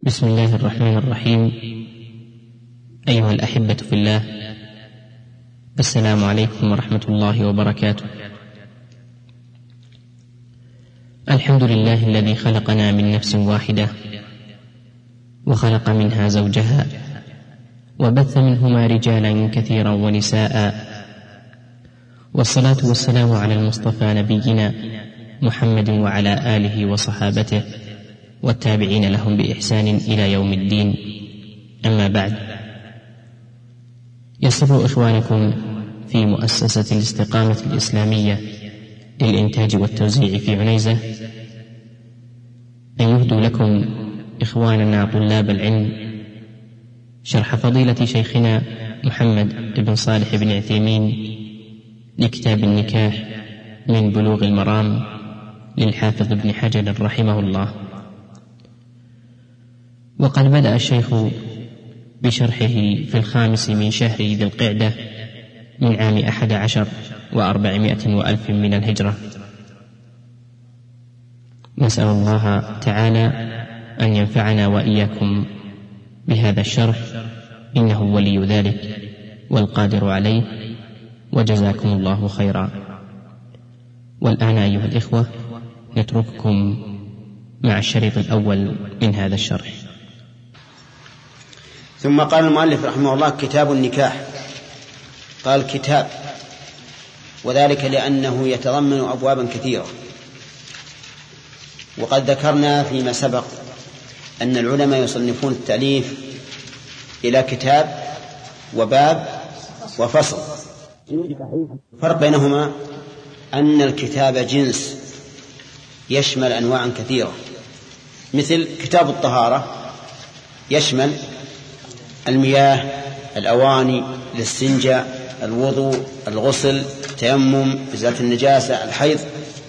بسم الله الرحمن الرحيم. أيها الأحبة في الله، السلام عليكم ورحمة الله وبركاته. الحمد لله الذي خلقنا من نفس واحدة وخلق منها زوجها وبث منهما رجالا كثيرا ونساء، والصلاة والسلام على المصطفى نبينا محمد وعلى آله وصحابته والتابعين لهم بإحسان إلى يوم الدين. أما بعد، يسر إخوانكم في مؤسسة الاستقامة الإسلامية للإنتاج والتوزيع في عنيزة أن يهدوا لكم إخواننا طلاب العلم شرح فضيلة شيخنا محمد بن صالح بن عثيمين لكتاب النكاح من بلوغ المرام للحافظ ابن حجر رحمه الله. وقد بدأ الشيخ بشرحه في 5 من شهر ذي القعدة من عام 11 و400 وألف من الهجرة. نسأل الله تعالى أن ينفعنا وإياكم بهذا الشرح، إنه ولي ذلك والقادر عليه، وجزاكم الله خيرا. والآن أيها الإخوة نترككم مع الشريط الأول من هذا الشرح. ثم قال المؤلف رحمه الله: كتاب النكاح. قال كتاب، وذلك لأنه يتضمن أبوابا كثيرة. وقد ذكرنا فيما سبق أن العلماء يصنفون التأليف إلى كتاب وباب وفصل. الفرق بينهما أن الكتاب جنس يشمل أنواعا كثيرة، مثل كتاب الطهارة يشمل المياه، الأواني، الاستنجاء، الوضوء، الغسل، التيمم، إزالة النجاسة، الحيض.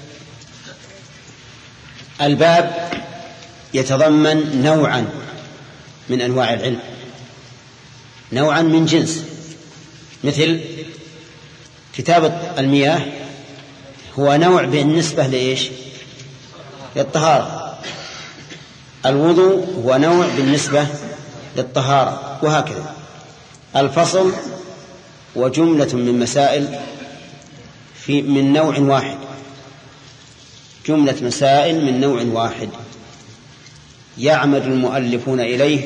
الباب يتضمن نوعا من أنواع العلم، نوعا من جنس، مثل كتاب المياه هو نوع بالنسبة لإيش؟ للطهارة. الوضوء هو نوع بالنسبة للطهارة، وهكذا. الفصل وجملة من مسائل من نوع واحد، جملة مسائل من نوع واحد يعمد المؤلفون إليه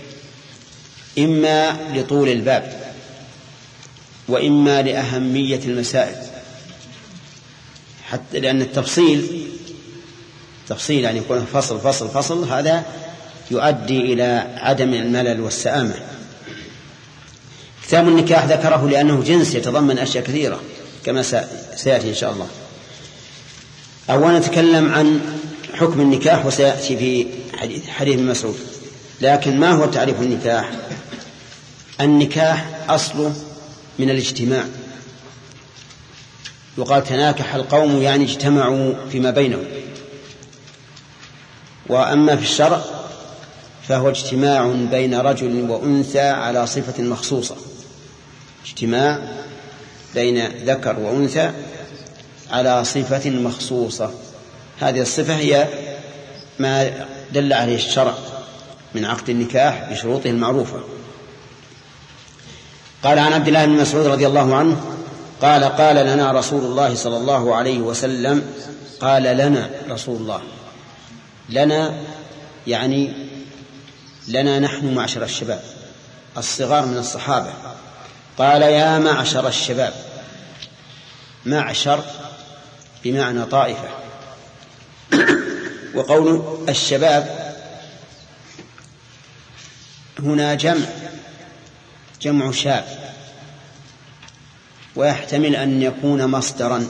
إما لطول الباب وإما لأهمية المسائل، حتى لأن التفصيل يعني يكون فصل فصل فصل، هذا يؤدي إلى عدم الملل والسآمة. كتاب النكاح ذكره لأنه جنس يتضمن أشياء كثيرة كما سيأتي إن شاء الله. أولا نتكلم عن حكم النكاح وسيأتي في حديث ابن مسعود. لكن ما هو تعريف النكاح؟ النكاح أصله من الاجتماع، يقال تناكح القوم يعني اجتمعوا فيما بينهم. وأما في الشرع فهو اجتماع بين رجل وأنثى على صفة مخصوصة، اجتماع بين ذكر وأنثى على صفة مخصوصة. هذه الصفة هي ما دل عليه الشرع من عقد النكاح بشروطه المعروفة. قال عن عبد الله بن مسعود رضي الله عنه قال: قال لنا رسول الله صلى الله عليه وسلم. قال لنا رسول الله، لنا يعني لنا نحن معشر الشباب الصغار من الصحابة. قال: يا معشر الشباب. معشر بمعنى طائفة. وقول الشباب هنا جمع شاب، ويحتمل أن يكون مصدرا،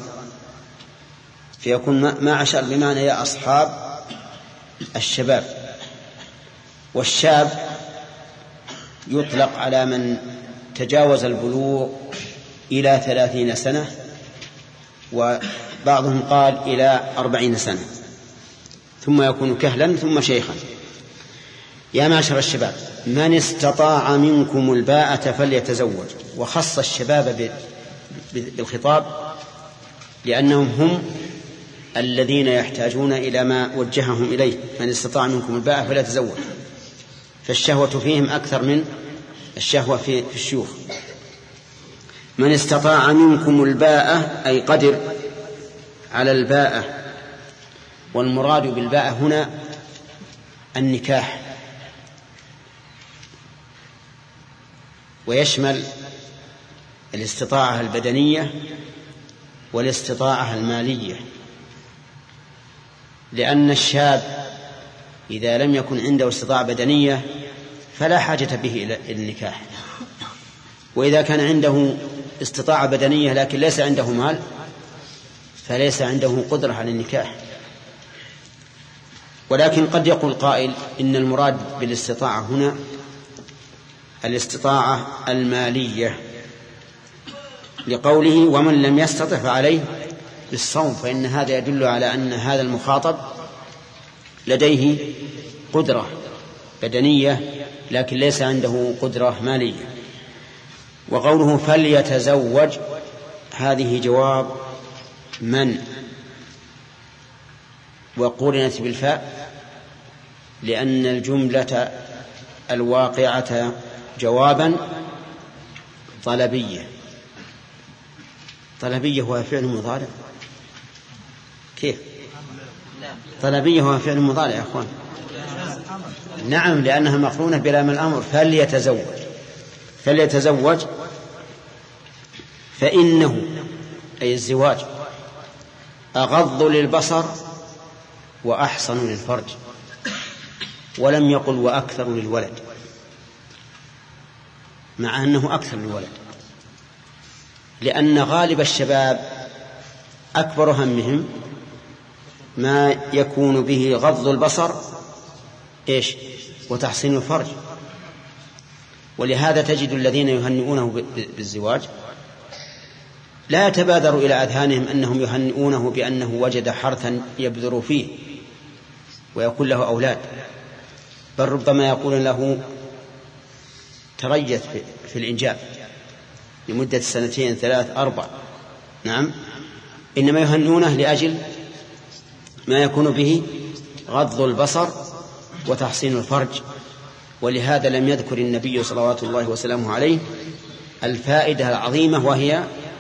فيكون معشر بمعنى يا أصحاب الشباب. والشاب يطلق على من تجاوز البلوغ إلى 30 سنة، وبعضهم قال إلى 40 سنة، ثم يكون كهلا ثم شيخا. يا معشر الشباب من استطاع منكم الباءة فليتزوج. وخص الشباب بالخطاب لأنهم هم الذين يحتاجون إلى ما وجههم إليه: من استطاع منكم الباءة فليتزوج. فالشهوة فيهم أكثر من الشهوة في الشيوخ. من استطاع منكم الباءة أي قدر على الباءة، والمراد بالباءة هنا النكاح، ويشمل الاستطاعة البدنية والاستطاعة المالية، لأن الشاب إذا لم يكن عنده استطاعة بدنية فلا حاجة به إلى النكاح، وإذا كان عنده استطاعة بدنية لكن ليس عنده مال فليس عنده قدرة على النكاح. ولكن قد يقول قائل إن المراد بالاستطاعة هنا الاستطاعة المالية، لقوله ومن لم يستطع فعليه بالصوم، فإن هذا يدل على أن هذا المخاطب لديه قدرة بدنية لكن ليس عنده قدرة مالية. وقوله فليتزوج هذه جواب من، وقرنت بالفاء لأن الجملة الواقعة جوابا طلبية. طلبية هو فعل مضارع؟ كيف طلبية هو فعل مضارع يا أخوان؟ نعم، لأنها مقرونة بلام الأمر. فليتزوج فإنه أي الزواج أغض للبصر وأحصن للفرج، ولم يقل وأكثر للولد، مع أنه أكثر للولد، لأن غالب الشباب أكبر همهم ما يكون به غض البصر وتحصين الفرج. ولهذا تجد الذين يهنئونه بالزواج لا يتبادر إلى أذهانهم أنهم يهنئونه بأنه وجد حرثا يبذر فيه ويكون له أولاد، بل ربما يقول له تريث في الإنجاب لمدة 2 3 4. نعم، إنما يهنئونه لأجل ما يكون به غض البصر وتحصين الفرج. ولهذا لم يذكر النبي صلوات الله وسلامه عليه الفائدة العظيمة وهي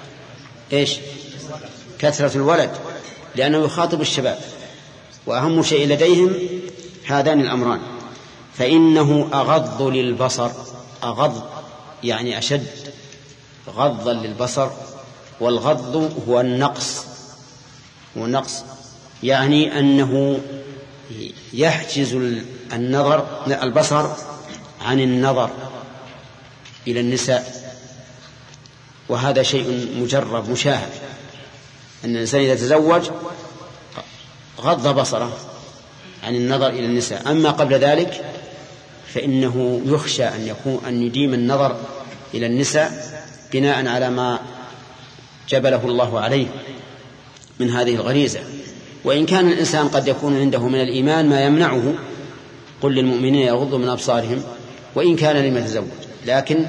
كثرة الولد، لأنه يخاطب الشباب وأهم شيء لديهم هذان الأمران. فإنه أغض للبصر، أغض يعني أشد غضا للبصر، والغض هو النقص، يعني أنه يحجز البصر عن النظر إلى النساء، وهذا شيء مجرب مشاهد، أن الإنسان إذا تزوج غض بصره عن النظر إلى النساء. أما قبل ذلك فإنه يخشى أن يديم النظر إلى النساء بناء على ما جبله الله عليه من هذه الغريزة. وإن كان الإنسان قد يكون عنده من الإيمان ما يمنعه، قل للمؤمنين يغضوا من أبصارهم وإن كان لم يتزوج، لكن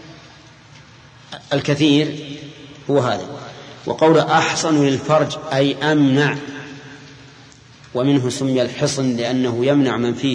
الكثير هو هذا. وقول أحصن للفرج أي أمنع، ومنه سمي الحصن لأنه يمنع من فيه.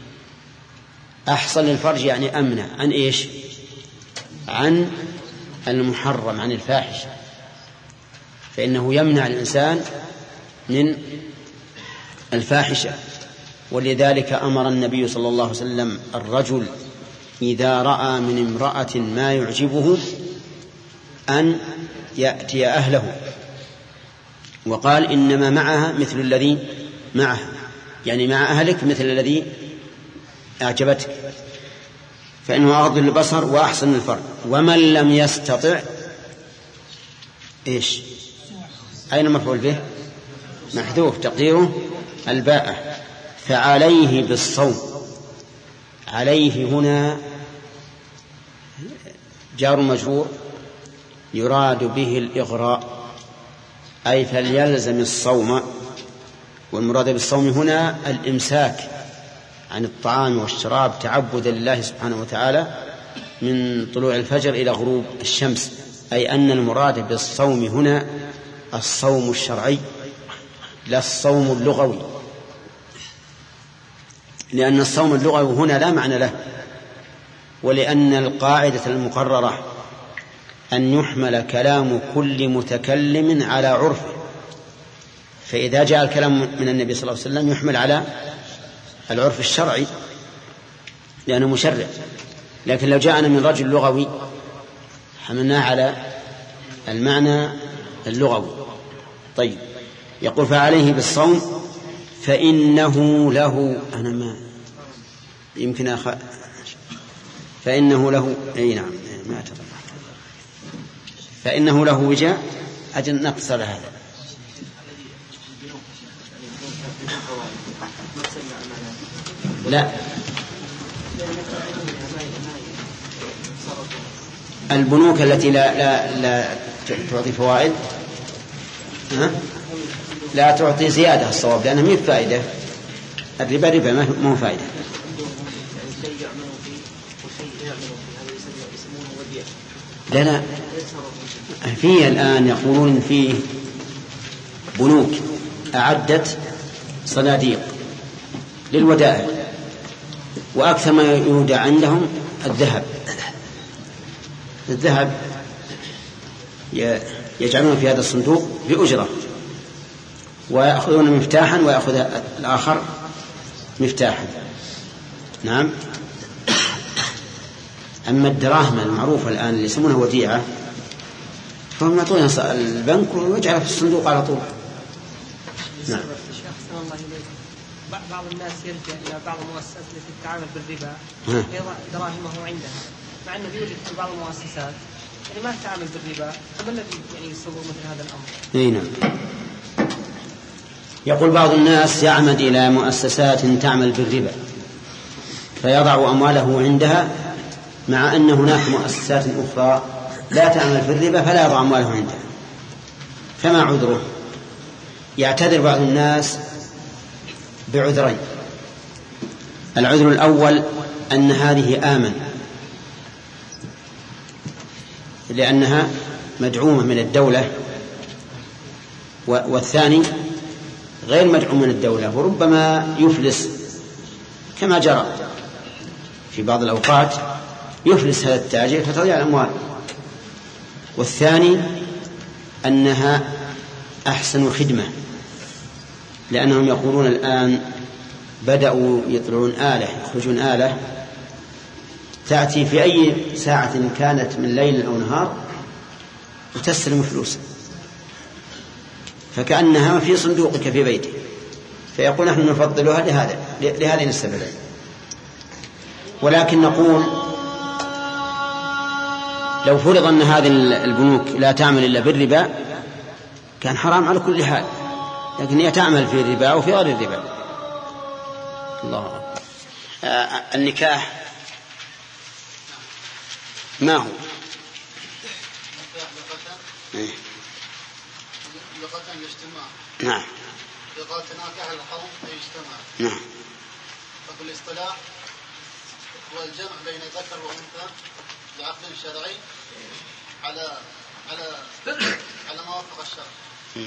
أحصن للفرج يعني أمنع عن عن المحرم، عن الفاحش، فإنه يمنع الإنسان من الفاحشة. ولذلك أمر النبي صلى الله عليه وسلم الرجل إذا رأى من امرأة ما يعجبه أن يأتي أهله، وقال إنما معها مثل الذي معه، يعني مع أهلك مثل الذي أعجبتك، فإنه أغض البصر وأحسن الفرج. ومن لم يستطع أين مفعول به؟ محذوف تقديره الباءة، فعليه بالصوم. عليه هنا جار مجرور يراد به الإغراء، أي فليلزم الصوم. والمراد بالصوم هنا الإمساك عن الطعام والشراب تعبدا لله سبحانه وتعالى من طلوع الفجر إلى غروب الشمس، أي أن المراد بالصوم هنا الصوم الشرعي لا الصوم اللغوي. لأن الصوم اللغوي هنا لا معنى له، ولأن القاعدة المقررة أن يحمل كلام كل متكلم على عرفه، فإذا جاء الكلام من النبي صلى الله عليه وسلم يحمل على العرف الشرعي لأنه مشرع، لكن لو جاءنا من رجل لغوي حملناه على المعنى اللغوي. طيب، يقول فعليه بالصوم فإنه له، أنا ما يمكن فإنه له، أي نعم ما أتذكر، فإنه له وجاء، أجل نقصر هذا. لا، البنوك التي لا تعطي فوائد لا تعطي زيادة الصواب، لأنها مي فائدة. الربا ربا ما هو فائدة. لا فيه الآن يقولون فيه بنوك أعدت صناديق للودائع، وأكثر ما يودع عندهم الذهب يجعلون في هذا الصندوق بأجرة، ويأخذون مفتاحا ويأخذ الآخر مفتاحا. نعم. أما الدراهم المعروفة الآن اللي يسمونها وديعة فهم يعطونها البنك ويجعلها في الصندوق على طول. نعم. بعض الناس يلجأ إلى بعض المؤسسات التي تتعامل بالربا يضع دراهمه عندها، مع أنه يوجد في بعض المؤسسات يعني ما تتعامل بالربا، فما الذي يعني يصور مثل هذا الأمر؟ نعم. يقول بعض الناس يعمد إلى مؤسسات تعمل بالربا فيضع أمواله عندها، مع أن هناك مؤسسات أخرى لا تعمل في الربا فلا يضع أمواله عندها، فما عذره؟ يعتذر بعض الناس بعذرين. العذر الأول أن هذه آمن لأنها مدعومة من الدولة، والثاني غير مدعوم من الدولة وربما يفلس كما جرى في بعض الأوقات، يفلس هذا التاجر فتضيع الأموال. والثاني أنها أحسن خدمة، لأنهم يقولون الآن بدأوا يطلعون آلة، يخرجون آلة تأتي في أي ساعة كانت من ليل أو نهار وتستلم فلوس، فكأنها في صندوقك في بيتك. فيقول نحن نفضلها لهذين السببين. ولكن نقول لو فرض أن هذه البنوك لا تعمل إلا بالربا كان حرام على كل حال، لكن هي تعمل في الربا وفي غير الربا. الله. النكاح ما هو؟ لغة الاجتماع. نعم. لغة ناكح القوم اجتماع. نعم. ففي الاصطلاح هو الجمع بين ذكر وأنثى بعقد شرعي على ما وافق الشرع.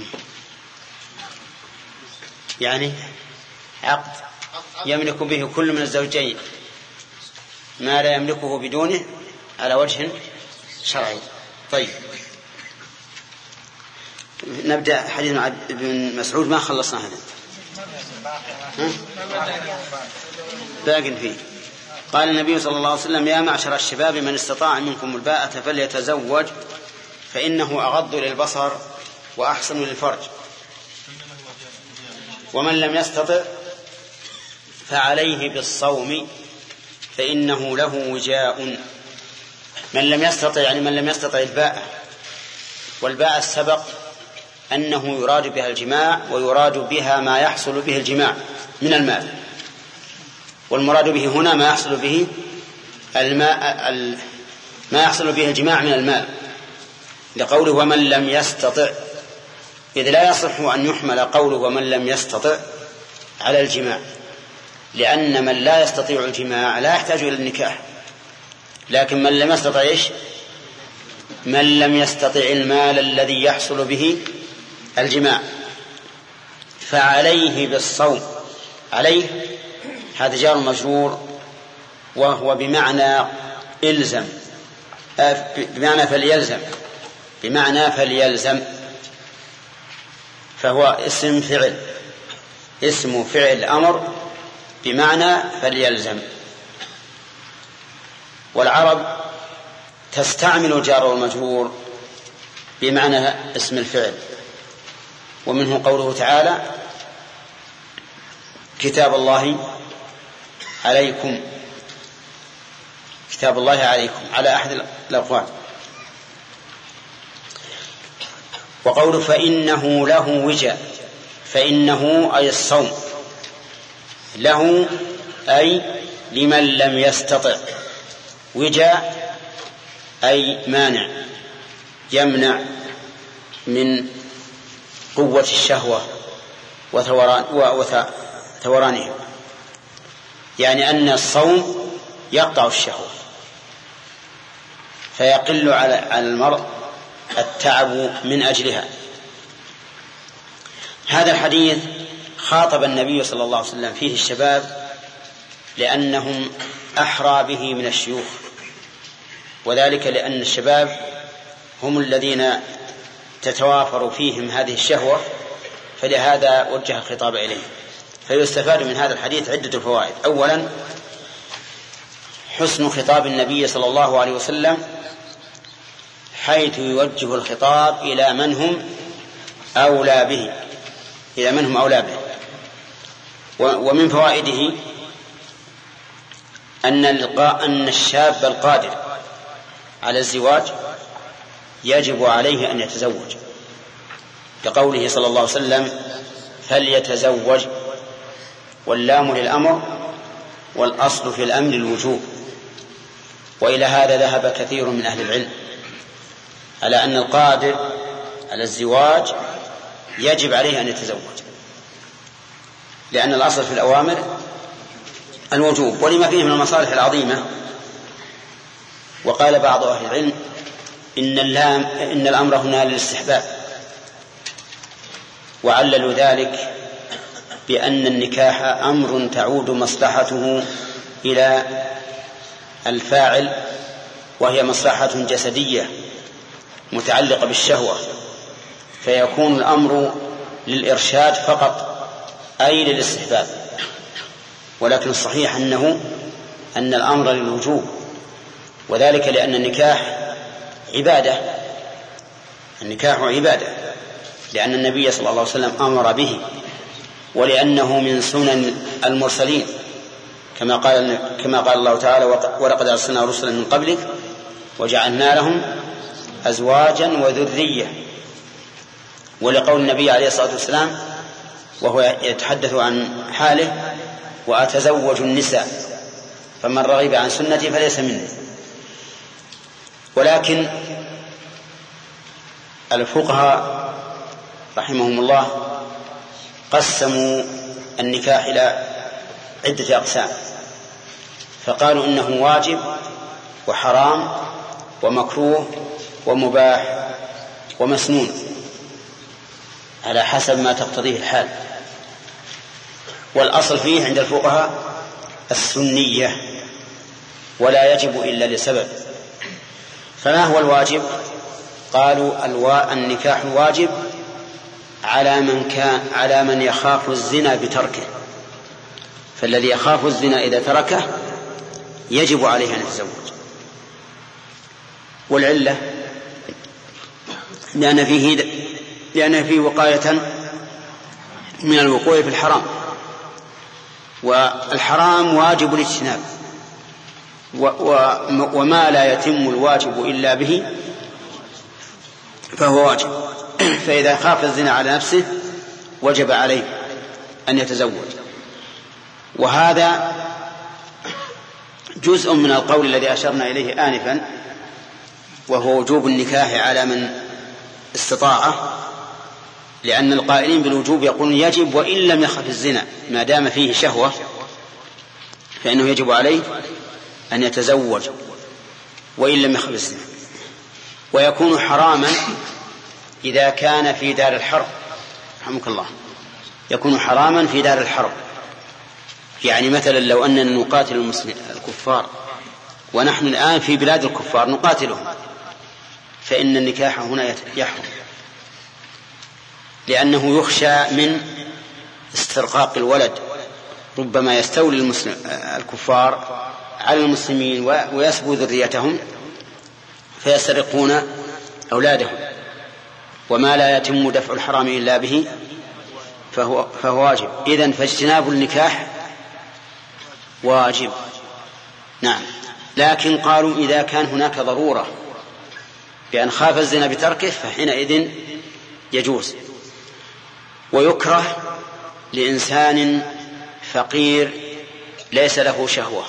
يعني عقد يملك به كل من الزوجين ما لا يملكه بدونه على وجه شرعي. طيب، نبدأ حديث ابن مسعود، ما خلصنا هذا باقٍ فيه. قال النبي صلى الله عليه وسلم: يا معشر الشباب من استطاع منكم الباءة فليتزوج فإنه أغض للبصر وأحسن للفرج، ومن لم يستطع فعليه بالصوم فإنه له وجاء. من لم يستطع يعني من لم يستطع الباءة، والباءة السبق أنه يراد بها الجماع، ويراد بها ما يحصل به الجماع من المال، والمراد به هنا ما يحصل به ما يحصل به الجماع من المال، لقوله ومن لم يستطع، إذ لا يصح أن يحمل قوله ومن لم يستطع على الجماع، لأن من لا يستطيع الجماع لا يحتاج إلى النكاح، لكن من لم يستطع إيش؟ من لم يستطع المال الذي يحصل به الجماع فعليه بالصوم. عليه هذا جار مجرور وهو بمعنى إلزم، بمعنى فليلزم، بمعنى فليلزم، فهو اسم فعل، اسم فعل أمر بمعنى فليلزم. والعرب تستعمل الجار والمجرور بمعنى اسم الفعل، ومنه قوله تعالى كتاب الله عليكم، كتاب الله عليكم على أحد الأقوال. وقوله فإنه له وجاء، فإنه أي الصوم، له أي لمن لم يستطع، وجاء أي مانع، يمنع من قوة الشهوة وثورانها، يعني أن الصوم يقطع الشهوة فيقل على المرء التعب من أجلها. هذا الحديث خاطب النبي صلى الله عليه وسلم فيه الشباب لأنهم أحرى به من الشيوخ، وذلك لأن الشباب هم الذين تتوافر فيهم هذه الشهوة، فلهذا وجه الخطاب إليه. فيستفاد من هذا الحديث عدة فوائد. أولا حسن خطاب النبي صلى الله عليه وسلم حيث يوجه الخطاب إلى من هم أولى به، إلى من هم أولى به. ومن فوائده أن الشاب القادر على الزواج يجب عليه أن يتزوج، كقوله صلى الله عليه وسلم فليتزوج، واللام للأمر والأصل في الأمر الوجوب. وإلى هذا ذهب كثير من أهل العلم على أن القادر على الزواج يجب عليه أن يتزوج، لأن الأصل في الأوامر الوجوب ولما فيه من المصالح العظيمة. وقال بعض أهل العلم إن الأمر هنا للاستحباب، وعللوا ذلك بأن النكاح أمر تعود مصلحته إلى الفاعل، وهي مصلحة جسدية متعلقة بالشهوة، فيكون الأمر للإرشاد فقط أي للاستحباب. ولكن الصحيح أن الأمر للوجوب، وذلك لأن النكاح عبادة، النكاح عبادة، لأن النبي صلى الله عليه وسلم أمر به، ولأنه من سنن المرسلين، كما قال الله تعالى ولقد أرسلنا رسلا من قبلك وجعلنا لهم أزواجا وذرية. ولقول النبي عليه الصلاة والسلام وهو يتحدث عن حاله وأتزوج النساء فمن رغب عن سنتي فليس مني. ولكن الفقهاء رحمهم الله قسموا النكاح إلى عدة أقسام، فقالوا إنه واجب وحرام ومكروه ومباح ومسنون على حسب ما تقتضيه الحال. والأصل فيه عند الفقهاء السنية، ولا يجب إلا لسبب. فما هو الواجب؟ قالوا النكاح الواجب على من يخاف الزنا بتركه، فالذي يخاف الزنا إذا تركه يجب عليه أن يتزوج. والعلة لأن فيه وقاية من الوقوع في الحرام، والحرام واجب الاجتناب، وما لا يتم الواجب إلا به فهو واجب. فإذا خاف الزنا على نفسه وجب عليه أن يتزوج. وهذا جزء من القول الذي أشرنا إليه آنفا، وهو وجوب النكاح على من استطاعه، لأن القائلين بالوجوب يقولون يجب وإن لم يخف الزنا، ما دام فيه شهوة فإنه يجب عليه أن يتزوج وإن لم يخف الزنا. ويكون حراما إذا كان في دار الحرب، رحمك الله، يكون حراما في دار الحرب، يعني مثلا لو أننا نقاتل الكفار ونحن الآن في بلاد الكفار نقاتلهم، فإن النكاح هنا يحرم، لأنه يخشى من استرقاق الولد، ربما يستولي الكفار على المسلمين ويسبوا ذريتهم فيسترقون أولادهم، وما لا يتم دفع الحرام إلا به فهو واجب. إذن فاجتناب النكاح واجب. نعم. لكن قالوا إذا كان هناك ضرورة بأن خاف الزنا بتركه فحينئذ يجوز. ويكره لإنسان فقير ليس له شهوة،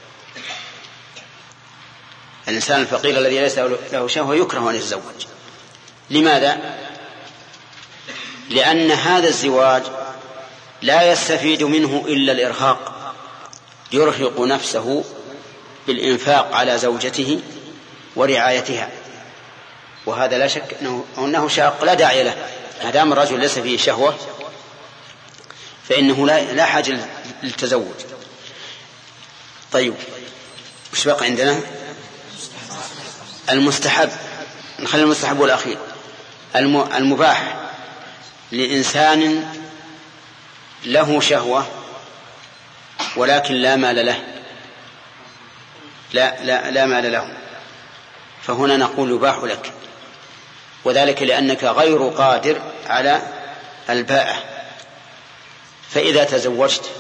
الإنسان الفقير الذي ليس له شهوة يكره أن يتزوج. لماذا؟ لأن هذا الزواج لا يستفيد منه إلا الإرهاق، يرهق نفسه بالإنفاق على زوجته ورعايتها، وهذا لا شك أنه شاق لا داعي له. ما دام الرجل ليس فيه شهوة فإنه لا حاجة للتزوج. طيب، وش بقى عندنا؟ المستحب. نخلي المستحب والأخير. المباح لإنسان له شهوة ولكن لا مال له، لا مال له، فهنا نقول يباح لك، وذلك لأنك غير قادر على الباءة. فإذا تزوجت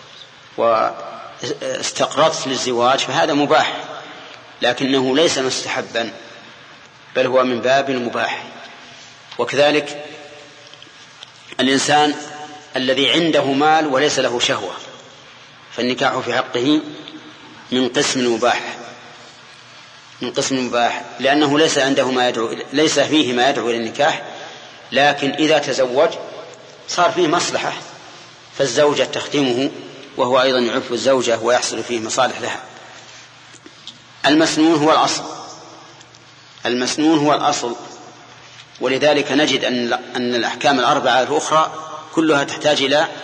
واستقررت للزواج فهذا مباح، لكنه ليس مستحبا بل هو من باب المباح. وكذلك الإنسان الذي عنده مال وليس له شهوة فالنكاح في حقه من قسم المباح، لأنه ليس عنده ليس فيه ما يدعو إلى النكاح، لكن إذا تزوج صار فيه مصلحة فالزوجة تخدمه وهو أيضا يعف الزوجة ويحصل فيه مصالح لها. المسنون هو الأصل، ولذلك نجد أن الأحكام الأربعة الأخرى كلها تحتاج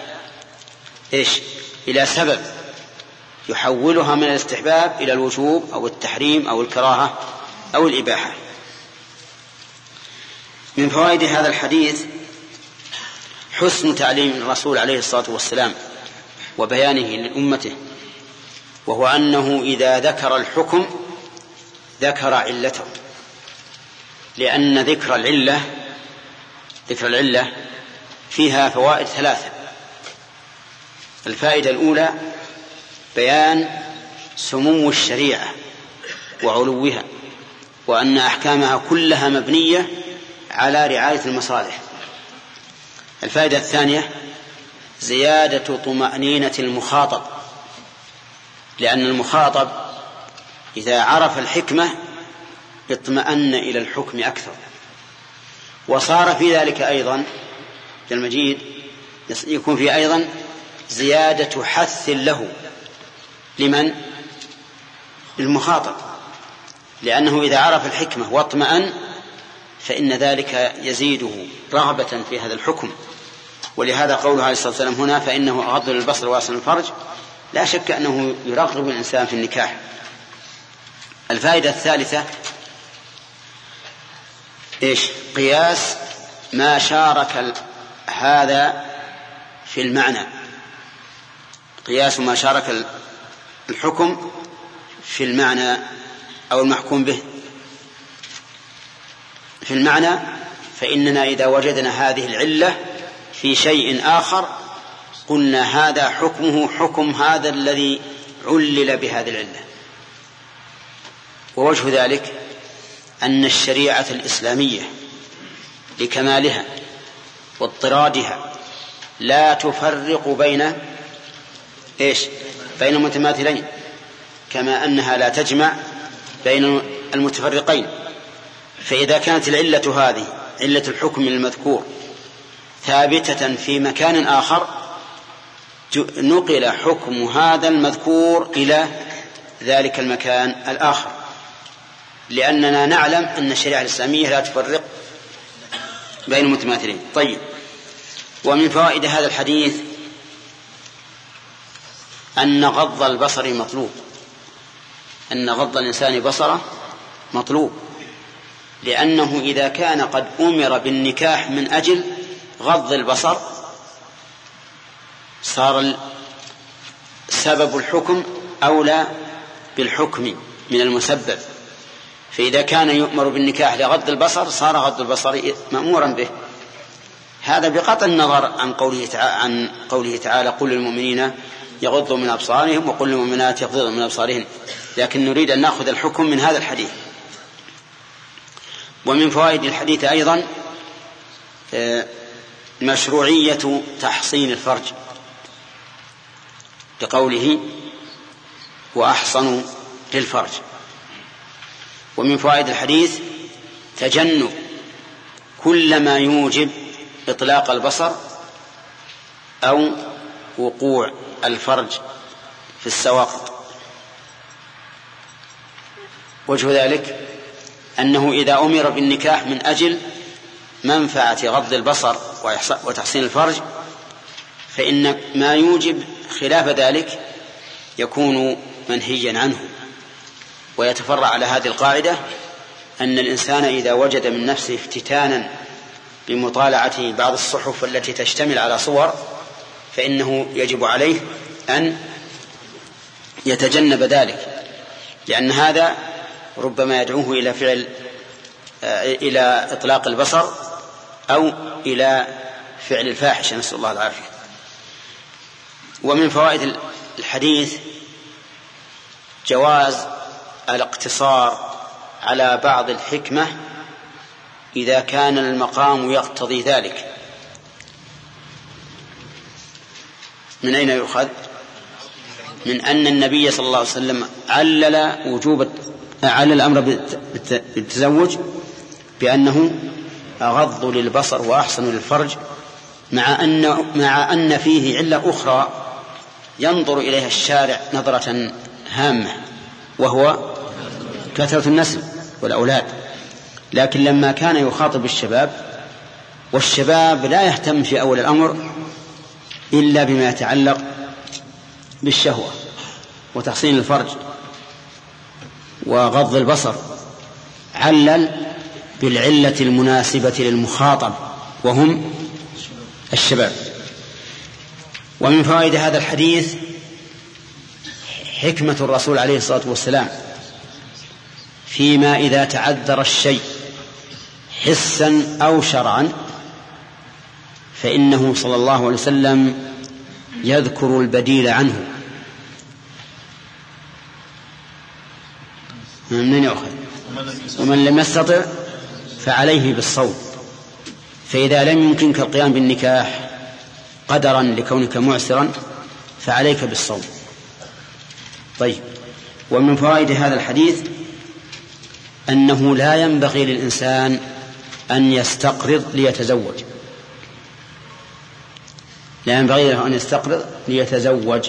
إلى سبب يحولها من الاستحباب إلى الوجوب أو التحريم أو الكراهة أو الإباحة. من فوائد هذا الحديث حسن تعليم الرسول عليه الصلاة والسلام وبيانه لأمته، وهو أنه إذا ذكر الحكم ذكر علته، لأن ذكر العلة فيها فوائد ثلاثة. الفائدة الأولى بيان سمو الشريعة وعلوها، وأن أحكامها كلها مبنية على رعاية المصالح. الفائدة الثانية زيادة طمأنينة المخاطب، لأن المخاطب إذا عرف الحكمة اطمأن إلى الحكم أكثر. وصار في ذلك أيضا المجيد يكون فيه أيضا زيادة حث له لمن؟ المخاطب، لأنه إذا عرف الحكمة واطمأن فإن ذلك يزيده رغبة في هذا الحكم. ولهذا قوله عليه الصلاة والسلام هنا فإنه أغض للبصر وأحسن الفرج، لا شك أنه يرغب الإنسان في النكاح. الفائدة الثالثة قياس ما شارك هذا في المعنى، قياس ما شارك الحكم في المعنى أو المحكوم به في المعنى. فإننا إذا وجدنا هذه العلة في شيء آخر قلنا هذا حكمه حكم هذا الذي علل بهذه العلة. ووجه ذلك أن الشريعة الإسلامية لكمالها واضطرادها لا تفرق بين المتماثلين، كما أنها لا تجمع بين المتفرقين. فإذا كانت العلة هذه علة الحكم المذكور ثابتة في مكان آخر نقل حكم هذا المذكور إلى ذلك المكان الآخر، لأننا نعلم أن الشريعة الإسلامية لا تفرق بين المتماثلين. طيب، ومن فوائد هذا الحديث أن غض البصر مطلوب، أن غض الإنسان بصره مطلوب، لأنه إذا كان قد أمر بالنكاح من أجل غض البصر صار سبب الحكم أولى بالحكم من المسبب. فإذا كان يؤمر بالنكاح لغض البصر صار غض البصر مأمورا به. هذا بقطع النظر عن قوله تعالى قل للمؤمنين يغضوا من أبصارهم وقل للمؤمنات يغضضن من أبصارهن، لكن نريد أن نأخذ الحكم من هذا الحديث. ومن فوائد الحديث أيضا مشروعية تحصين الفرج لقوله وأحصنوا للفرج. ومن فوائد الحديث تجنب كل ما يوجب إطلاق البصر أو وقوع الفرج في السواقط. وجه ذلك أنه إذا أمر بالنكاح من أجل منفعة غض البصر وتحصين الفرج فإن ما يوجب خلاف ذلك يكون منهيا عنه. ويتفرع على هذه القاعدة أن الإنسان إذا وجد من نفسه افتتانا بمطالعة بعض الصحف التي تشتمل على صور فإنه يجب عليه أن يتجنب ذلك، لأن هذا ربما يدعوه إلى إطلاق البصر أو إلى فعل الفاحشة، نسأل الله العافية. ومن فوائد الحديث جواز الاقتصار على بعض الحكمة إذا كان المقام يقتضي ذلك. من أين يؤخذ؟ من أن النبي صلى الله عليه وسلم علل الأمر بالتزوج بأنه أغض للبصر وأحسن للفرج، مع أن فيه علة أخرى ينظر إليها الشارع نظرة هامة وهو كثرة النسل والأولاد. لكن لما كان يخاطب الشباب، والشباب لا يهتم في أول الأمر إلا بما يتعلق بالشهوة وتحصين الفرج وغض البصر، علل بالعلة المناسبة للمخاطب وهم الشباب. ومن فوائد هذا الحديث حكمة الرسول عليه الصلاة والسلام فيما إذا تعذر الشيء حسا أو شرعا فإنه صلى الله عليه وسلم يذكر البديل عنه. من يأخذ؟ ومن لم يستطع فعليه بالصوم. فإذا لم يمكنك القيام بالنكاح قدرا لكونك معسرا فعليك بالصوم. طيب. ومن فوائد هذا الحديث أنه لا ينبغي للإنسان أن يستقرض ليتزوج، لا ينبغي له أن يستقرض ليتزوج.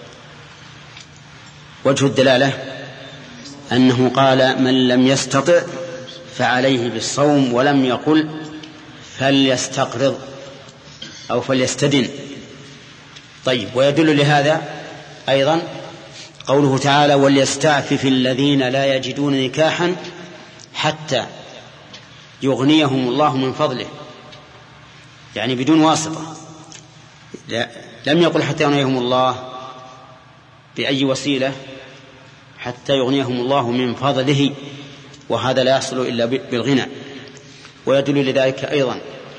وجه الدلالة أنه قال من لم يستطع فعليه بالصوم، ولم يقل فليستقرض أو فليستدن. طيب. ويدل لهذا أيضا قوله تعالى وليستعفف الذين لا يجدون نكاحا حتى يغنيهم الله من فضله، يعني بدون واسطة. لم يقل حتى يغنيهم الله بأي وسيلة، حتى يغنيهم الله من فضله، وهذا لا يحصل إلا بالغنى. ويدل لذلك أيضا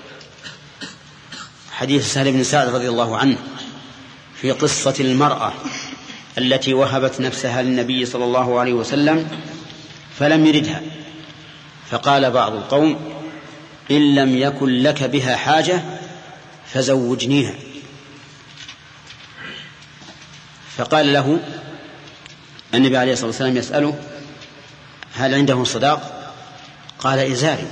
حديث سهل بن سعد رضي الله عنه في قصة المرأة التي وهبت نفسها للنبي صلى الله عليه وسلم فلم يردها، فقال بعض القوم إن لم يكن لك بها حاجة فزوجنيها. فقال له النبي عليه الصلاة والسلام يسأله هل عنده صداق؟ قال إزاري،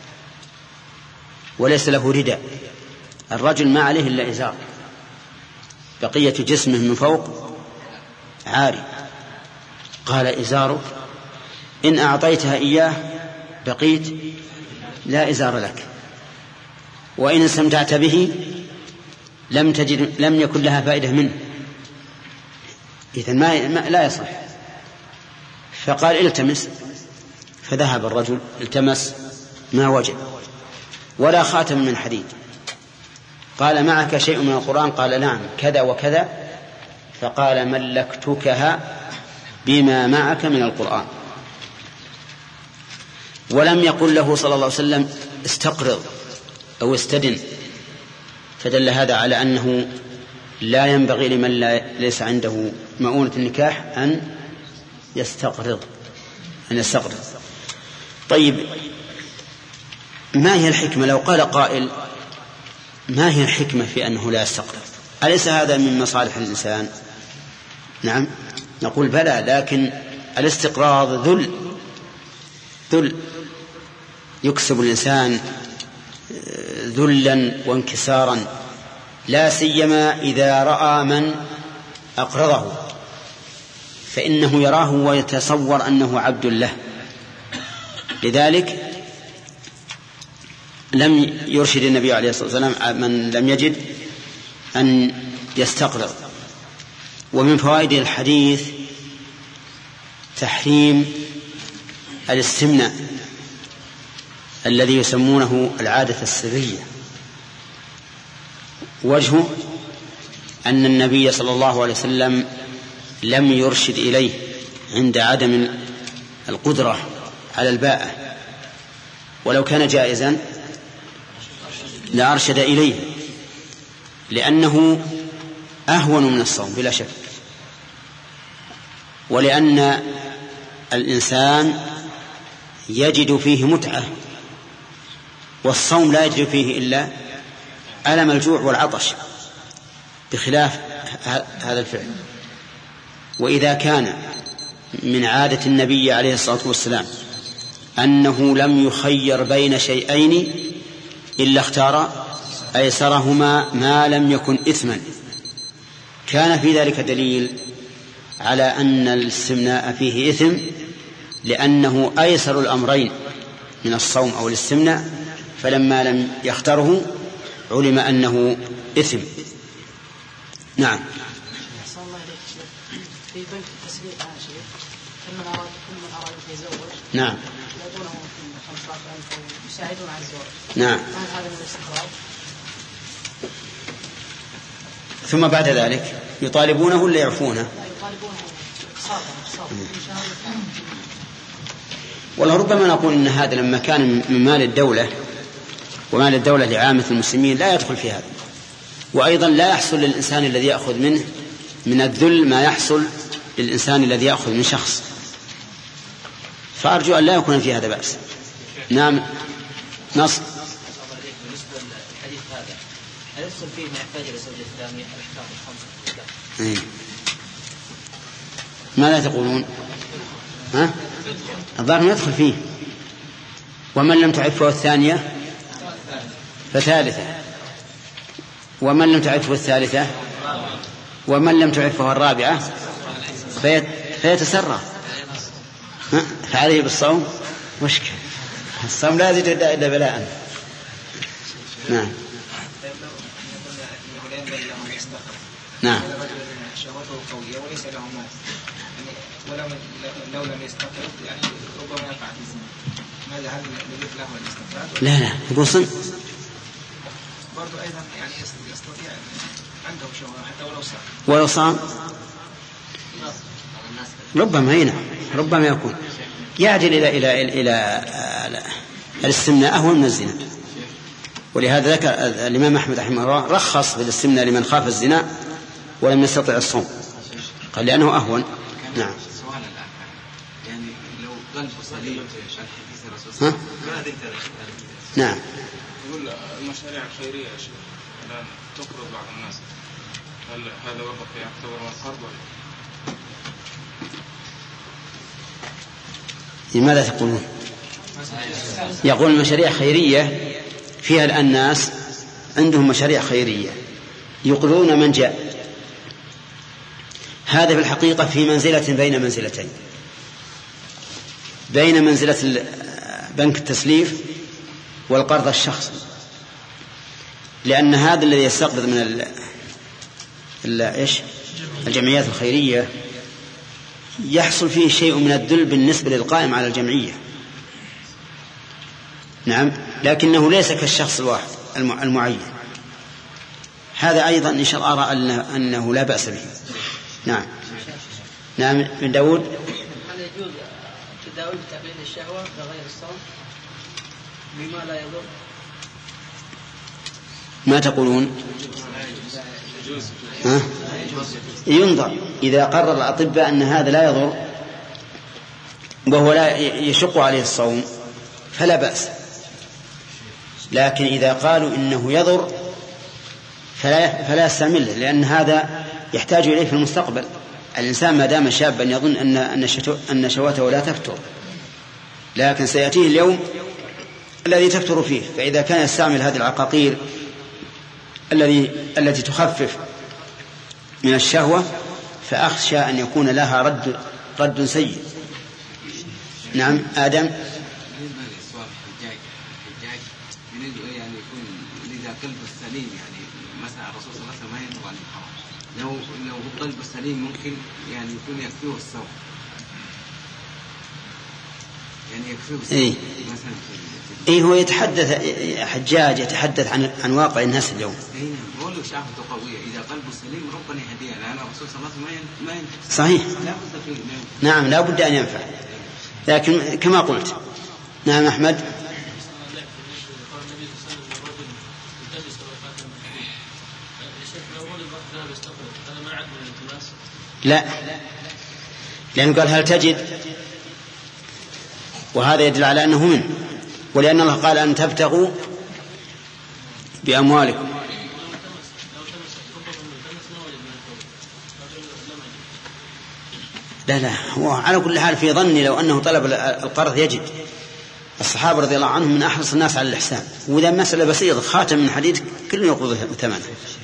وليس له رداء. الرجل ما عليه إلا إزار، بقية جسمه من فوق عاري. قال إزارك إن أعطيتها إياه بقيت لا إزار لك، وإن استمتعت به لم يكن لها فائدة منه. إذن ما لا يصح. فقال التمس، فذهب الرجل التمس ما وجد ولا خاتم من حديد. قال معك شيء من القرآن؟ قال نعم كذا وكذا. فقال ملكتكها بما معك من القرآن. ولم يقل له صلى الله عليه وسلم استقرض أو استدن، فدل هذا على أنه لا ينبغي لمن ليس عنده مؤونة النكاح أن يستقرض. طيب، ما هي الحكمة؟ لو قال قائل ما هي الحكمة في أنه لا يستقرض؟ أليس هذا من مصالح الإنسان؟ نعم نقول بلى، لكن الاستقراض ذل يكسب الإنسان ذلا وانكسارا، لا سيما إذا رأى من أقرضه، فإنه يراه ويتصور أنه عبد له. لذلك لم يرشد النبي عليه الصلاة والسلام من لم يجد أن يستقرض. ومن فوائد الحديث تحريم الاستمناء الذي يسمونه العادة السرية. وجهه أن النبي صلى الله عليه وسلم لم يرشد إليه عند عدم القدرة على الباءة، ولو كان جائزا لأرشد إليه، لأنه أهون من الصوم بلا شك، ولأن الإنسان يجد فيه متعة، والصوم لا يجد فيه إلا ألم الجوع والعطش بخلاف هذا الفعل. وإذا كان من عادة النبي عليه الصلاة والسلام أنه لم يخير بين شيئين إلا اختار أيسرهما ما لم يكن إثما، كان في ذلك دليل على أن الاستمناء فيه إثم، لأنه أيسر الأمرين من الصوم أو الاستمناء، فلما لم يختاره علم أنه إثم. نعم. في بنك التسليم شيء كل من أراد يتزوج نعم يدونه 15,000 يساعدون على الزواج. نعم. هذا من الاستقرار. ثم بعد ذلك يطالبونه ولا يعفونه؟ يطالبونه اقساطا. والله ربما نقول إن هذا لما كان من مال الدولة ومال الدولة لعامة المسلمين لا يدخل في هذا، وأيضا لا يحصل للإنسان الذي يأخذ منه من الذل ما يحصل للإنسان الذي يأخذ من شخص، فأرجو أن لا يكون في هذا بأس. نعم. نص. بالنسبة للحديث هذا هل يدخل فيه ما يحتاج إلى زوجة ثانية الأحكام الخمسة؟ ماذا تقولون؟ الظاهر يدخل فيه. ومن لم تعفه الثانية فثالثة، ومن لم تعفه الثالثة، ومن لم تعفه الرابعة فيتسرى. فعليه بالصوم مشكلة، الصوم لا يزيد إلا بلاء. نعم. نعم. شهوته قوية وليس له مال، لو لم يستقرض يعني ربما يقع في الزنا، ماذا هل يجوز له الاستقرار؟ لا يقول صن برضو أيضا يعني يستطيع عنده شهوة حتى ولو صام ربما هنا ربما يكون يعدل إلى الاستمناء أهون من الزنا. ولهذا ذكر الإمام أحمد رحمه الله رخص بالاستمناء لمن خاف الزنا ولم يستطع الصوم، قال لأنه أهون. نعم. سؤال الآن يعني لو قلب صليب عشان حديث الرسول ما أدري. نعم. يقول المشاريع الخيرية يا شيخ الآن تقرض بعض الناس، هل هذا وقف يعتبر من القرض؟ لماذا تقولون؟ يقول المشاريع خيرية فيها الآن ناس عندهم مشاريع خيرية يقرضون من جاء، هذا في الحقيقة في منزلة بين منزلتين، بين منزلة بنك التسليف والقرض الشخصي، لأن هذا الذي يستقرض من الجمعيات الخيرية يحصل فيه شيء من الذل بالنسبة للقائم على الجمعية، نعم، لكنه ليس كالشخص الواحد المعين. هذا أيضا إن شاء الله أرى أنه لا بأس به. نعم. نعم من داود. هل يجوز تداول تقليد الشهوة بغير الصوم بما لا يضر؟ ما تقولون؟ ينظر إذا قرر الأطباء أن هذا لا يضر وهو لا يشق عليه الصوم فلا بأس، لكن إذا قالوا إنه يضر فلا يستعمله، لأن هذا يحتاج إليه في المستقبل. الإنسان ما دام شابا يظن أن شهوته لا تفتر، لكن سيأتيه اليوم الذي تفتر فيه، فإذا كان يستعمل هذه العقاقير التي تخفف من الشهوة فأخشى أن يكون لها رد سيء. نعم آدم. يعني يكون إذا قلب السليم، يعني مثلا الرسول صلى الله عليه وسلم ما ينطق عن الحرام، لو قلب السليم ممكن يعني يكون يكفيه الصوم، يعني يكفيه الصوم مثلا. هو يتحدث حجاج يتحدث عن واقع الناس اليوم. بقول له شهوته قوية، إذا قلبه سليم ربنا يهديه، لأن الرسول صلى الله عليه وسلم ما ينفع. صحيح. نعم لا بد أن ينفع، لكن كما قلت. نعم أحمد. لا، لأنه قال هل تجد، وهذا يدل على أنه منه، ولأن الله قال أن تبتغوا بأموالكم. لا هو على كل حال في ظني لو أنه طلب القرض يجد. الصحابة رضي الله عنهم من أحرص الناس على الإحسان، وإذا مسألة بسيطة خاتم من حديد كل يقضي ثمنه.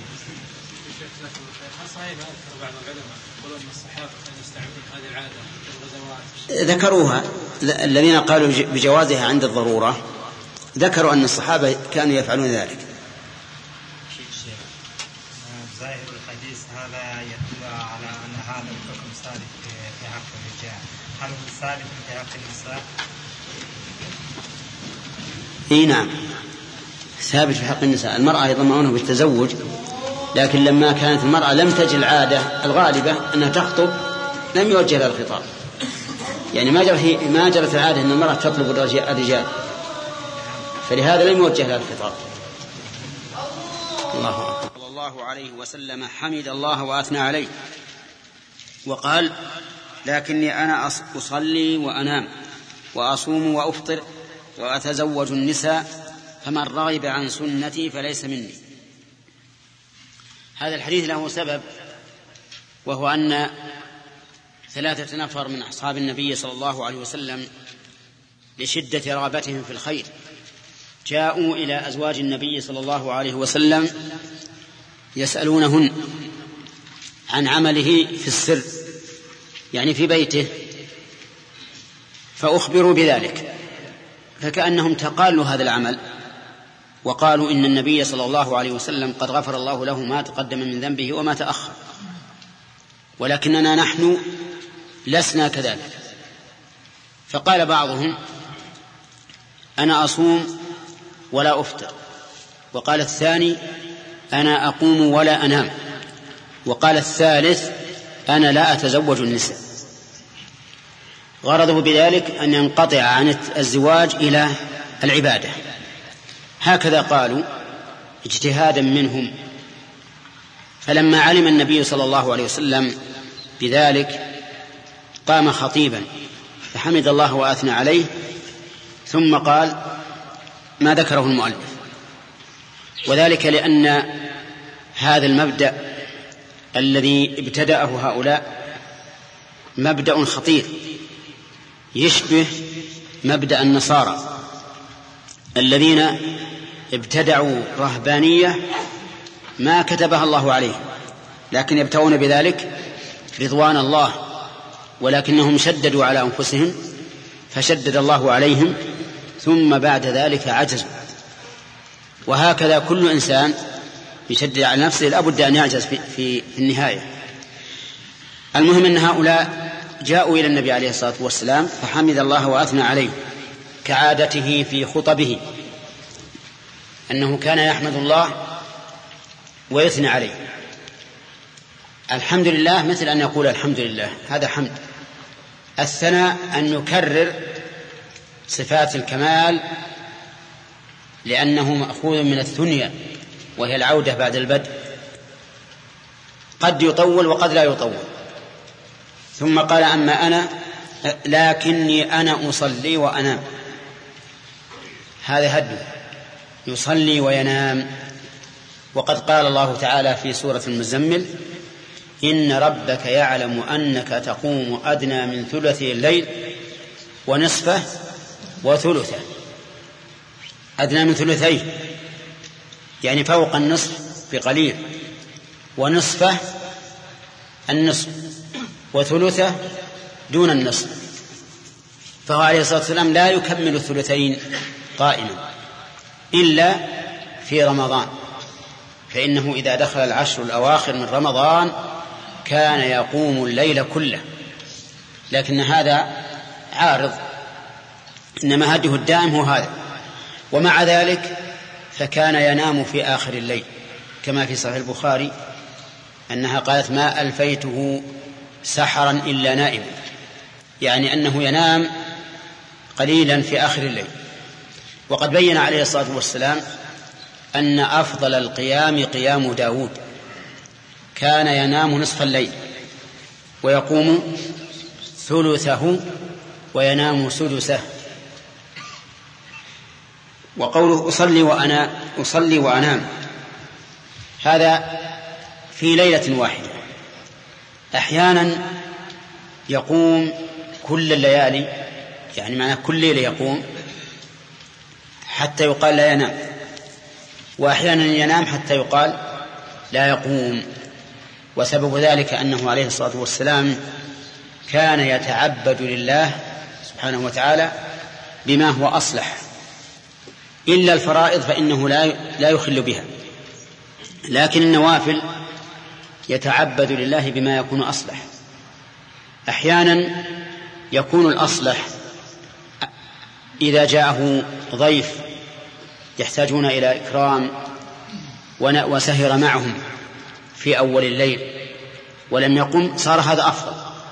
ذكروها الذين قالوا بجوازها عند الضرورة، ذكروا أن الصحابة كانوا يفعلون ذلك. ظاهر الحديث هذا يدل على أن هذا الحكم ثابت في حق الرجال، هل هو ثابت في حق النساء؟ نعم ثابت في حق النساء. المرأة يضمنونه بالتزوج، لكن لما كانت المرأة لم تجد العادة الغالبة أنها تخطب لم يوجه لها الخطاب، يعني ما جرت العادة أن المرأة تطلب الرجال، فلهذا لم يوجه لها الخطاب. الله أكبر. صلى الله عليه وسلم حمد الله وأثنى عليه وقال: لكني أنا أصلي وأنام وأصوم وأفطر وأتزوج النساء، فمن رغب عن سنتي فليس مني. هذا الحديث له سبب، وهو أن 3 نفر من أصحاب النبي صلى الله عليه وسلم لشدة رغبتهم في الخير جاءوا إلى أزواج النبي صلى الله عليه وسلم يسألونهن عن عمله في السر، يعني في بيته، فأخبروا بذلك، فكأنهم تقالوا هذا العمل وقالوا إن النبي صلى الله عليه وسلم قد غفر الله له ما تقدم من ذنبه وما تأخر، ولكننا نحن لسنا كذلك. فقال بعضهم: أنا أصوم ولا أفطر، وقال الثاني: أنا أقوم ولا أنام، وقال الثالث: أنا لا أتزوج النساء. غرضه بذلك أن ينقطع عن الزواج إلى العبادة، هكذا قالوا اجتهادا منهم. فلما علم النبي صلى الله عليه وسلم بذلك قام خطيبا فحمد الله وأثنى عليه، ثم قال ما ذكره المؤلف، وذلك لأن هذا المبدأ الذي ابتدأه هؤلاء مبدأ خطير يشبه مبدأ النصارى الذين ابتدعوا رهبانية ما كتبها الله عليه، لكن يبتغون بذلك رضوان الله، ولكنهم شددوا على أنفسهم فشدد الله عليهم، ثم بعد ذلك عجزوا. وهكذا كل إنسان يشدد على نفسه لابد أن يعجز في النهاية. المهم أن هؤلاء جاءوا إلى النبي عليه الصلاة والسلام فحمد الله وأثنى عليه كعادته في خطبه، أنه كان يحمد الله ويثنى عليه. الحمد لله مثل أن يقول الحمد لله، هذا حمد. الثناء أن يكرر صفات الكمال، لأنه مأخوذ من الثنية وهي العودة بعد البدء، قد يطول وقد لا يطول. ثم قال أما أنا لكني أنا أصلي وأنام، هذا هدي، يصلي وينام. وقد قال الله تعالى في سورة المزمل إن ربك يعلم أنك تقوم أدنى من ثلثي الليل ونصفه وثلثه. أدنى من ثلثيه يعني فوق النصف بقليل، ونصفه النصف، وثلثه دون النصف. فهو عليه الصلاة والسلام لا يكمل الثلثين قائما إلا في رمضان، فإنه إذا دخل العشر الأواخر من رمضان كان يقوم الليل كله، لكن هذا عارض، إنما هديه الدائم هو هذا. ومع ذلك فكان ينام في آخر الليل، كما في صحيح البخاري أنها قالت ما ألفيته سحرا إلا نائم، يعني أنه ينام قليلا في آخر الليل. وقد بين عليه الصلاة والسلام أن أفضل القيام قيام داود، كان ينام نصف الليل ويقوم ثلثه وينام سدسه. وقوله أصلي وأنام هذا في ليلة واحدة. أحيانا يقوم كل الليالي، يعني معناه كل ليلة يقوم حتى يقال لا ينام، وأحيانا ينام حتى يقال لا يقوم. وسبب ذلك أنه عليه الصلاة والسلام كان يتعبد لله سبحانه وتعالى بما هو أصلح، إلا الفرائض فإنه لا يخل بها، لكن النوافل يتعبد لله بما يكون أصلح. أحيانا يكون الأصلح إذا جاءه ضيف يحتاجون إلى إكرام وسهر معهم في أول الليل ولم يقم، صار هذا أفضل،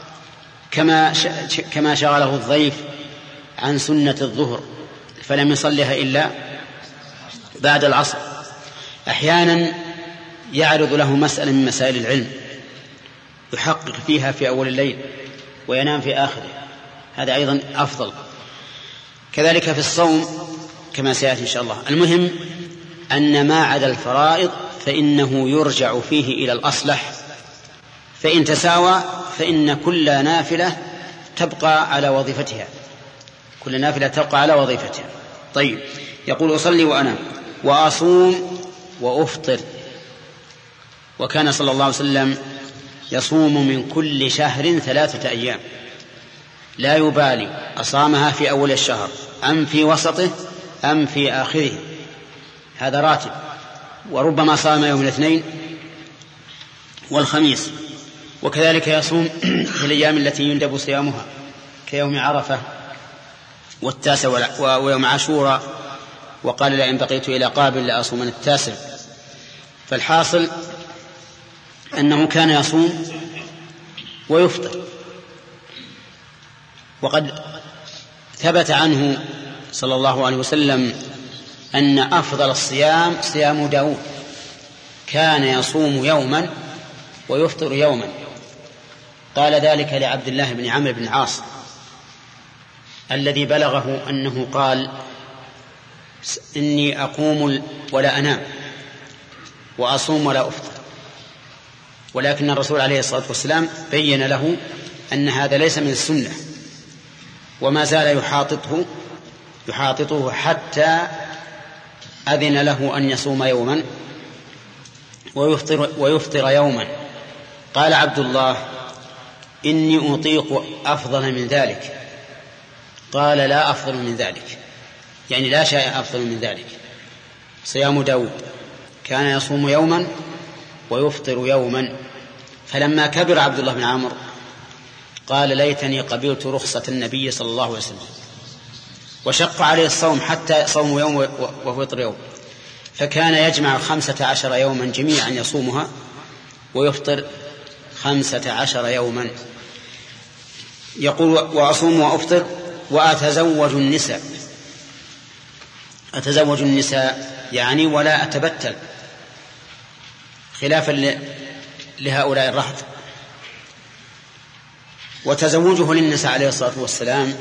كما شغله الضيف عن سنة الظهر فلم يصلها إلا بعد العصر. أحيانا يعرض له مسألة من مسائل العلم يحقق فيها في أول الليل وينام في آخره، هذا أيضا أفضل. كذلك في الصوم كما سيأتي إن شاء الله. المهم أن ما عدا الفرائض فإنه يرجع فيه إلى الأصلح، فإن تساوى فإن كل نافلة تبقى على وظيفتها، كل نافلة تبقى على وظيفتها. طيب، يقول أصلي وأنام وأصوم وأفطر. وكان صلى الله عليه وسلم يصوم من كل شهر 3 أيام، لا يبالي أصامها في أول الشهر أم في وسطه أم في آخره، هذا راتب. وربما صام يوم الاثنين والخميس. وكذلك يصوم في الأيام التي يندب صيامها كيوم عرفة والتاسع ويوم عاشوراء، وقال لئن بقيت إلى قابل لأصومن التاسع. فالحاصل أنه كان يصوم ويفطر. وقد ثبت عنه صلى الله عليه وسلم أن أفضل الصيام صيام داود، كان يصوم يوما ويفطر يوما. قال ذلك لعبد الله بن عمرو بن العاص الذي بلغه أنه قال إني أقوم ولا أنام وأصوم ولا أفطر، ولكن الرسول عليه الصلاة والسلام بين له أن هذا ليس من السنة، وما زال يحاططه حتى أذن له أن يصوم يوما ويفطر يوما. قال عبد الله إني أطيق أفضل من ذلك. قال لا أفضل من ذلك، يعني لا شيء أفضل من ذلك. صيام داود كان يصوم يوما ويفطر يوما. فلما كبر عبد الله بن عمرو قال ليتني قبلت رخصة النبي صلى الله عليه وسلم. وشق عليه الصوم حتى صوم يوم وفطر يوم، فكان يجمع 15 يوما جميعا يصومها ويفطر 15 يوما. يقول وأصوم وأفطر وأتزوج النساء. أتزوج النساء يعني ولا أتبتل، خلافا لهؤلاء الرهط. وتزوجه للنساء عليه الصلاة والسلام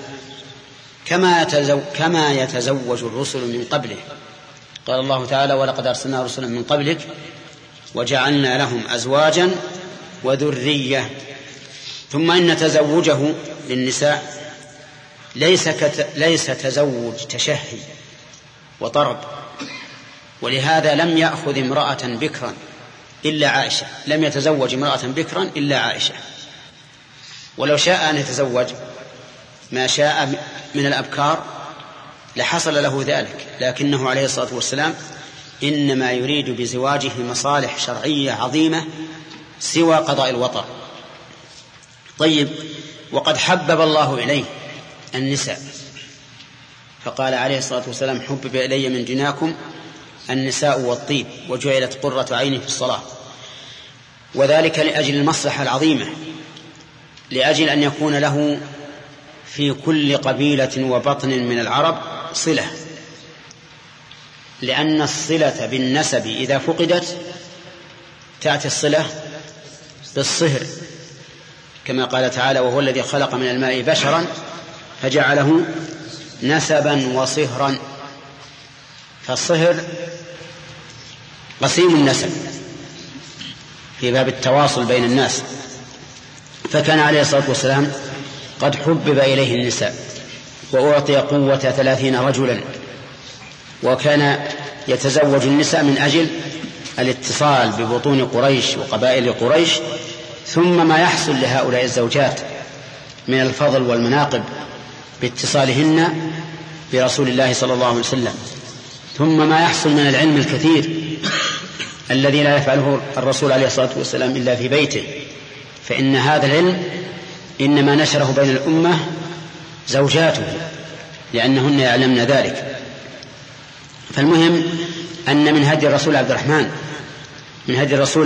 كما يتزوج الرسل من قبله. قال الله تعالى ولقد أرسلنا رسلا من قبلك وجعلنا لهم أزواجا وذرية. ثم إن تزوجه للنساء ليس تزوج تشهي وطرب، ولهذا لم يأخذ امرأة بكرا إلا عائشة، لم يتزوج امرأة بكرا إلا عائشة. ولو شاء أن يتزوج ما شاء من الأبكار لحصل له ذلك، لكنه عليه الصلاة والسلام إنما يريد بزواجه مصالح شرعية عظيمة سوى قضاء الوطر. طيب، وقد حبب الله إليه النساء، فقال عليه الصلاة والسلام حبب إلي من دنياكم النساء والطيب وجعلت قرة عيني في الصلاة. وذلك لأجل المصلحة العظيمة، لأجل أن يكون له في كل قبيلة وبطن من العرب صلة، لأن الصلة بالنسب إذا فقدت تأتي الصلة بالصهر، كما قال تعالى وهو الذي خلق من الماء بشرا فجعله نسبا وصهرا. فالصهر قسيم النسب في باب التواصل بين الناس. فكان عليه الصلاة والسلام قد حبب إليه النساء وأعطي قوة 30 رجلا، وكان يتزوج النساء من أجل الاتصال ببطون قريش وقبائل قريش، ثم ما يحصل لهؤلاء الزوجات من الفضل والمناقب باتصالهن برسول الله صلى الله عليه وسلم، ثم ما يحصل من العلم الكثير الذي لا يفعله الرسول عليه الصلاة والسلام إلا في بيته، فإن هذا العلم إنما نشره بين الأمة زوجاته لأنهن يعلمن ذلك. فالمهم أن من هدي الرسول عبد الرحمن، من هدي الرسول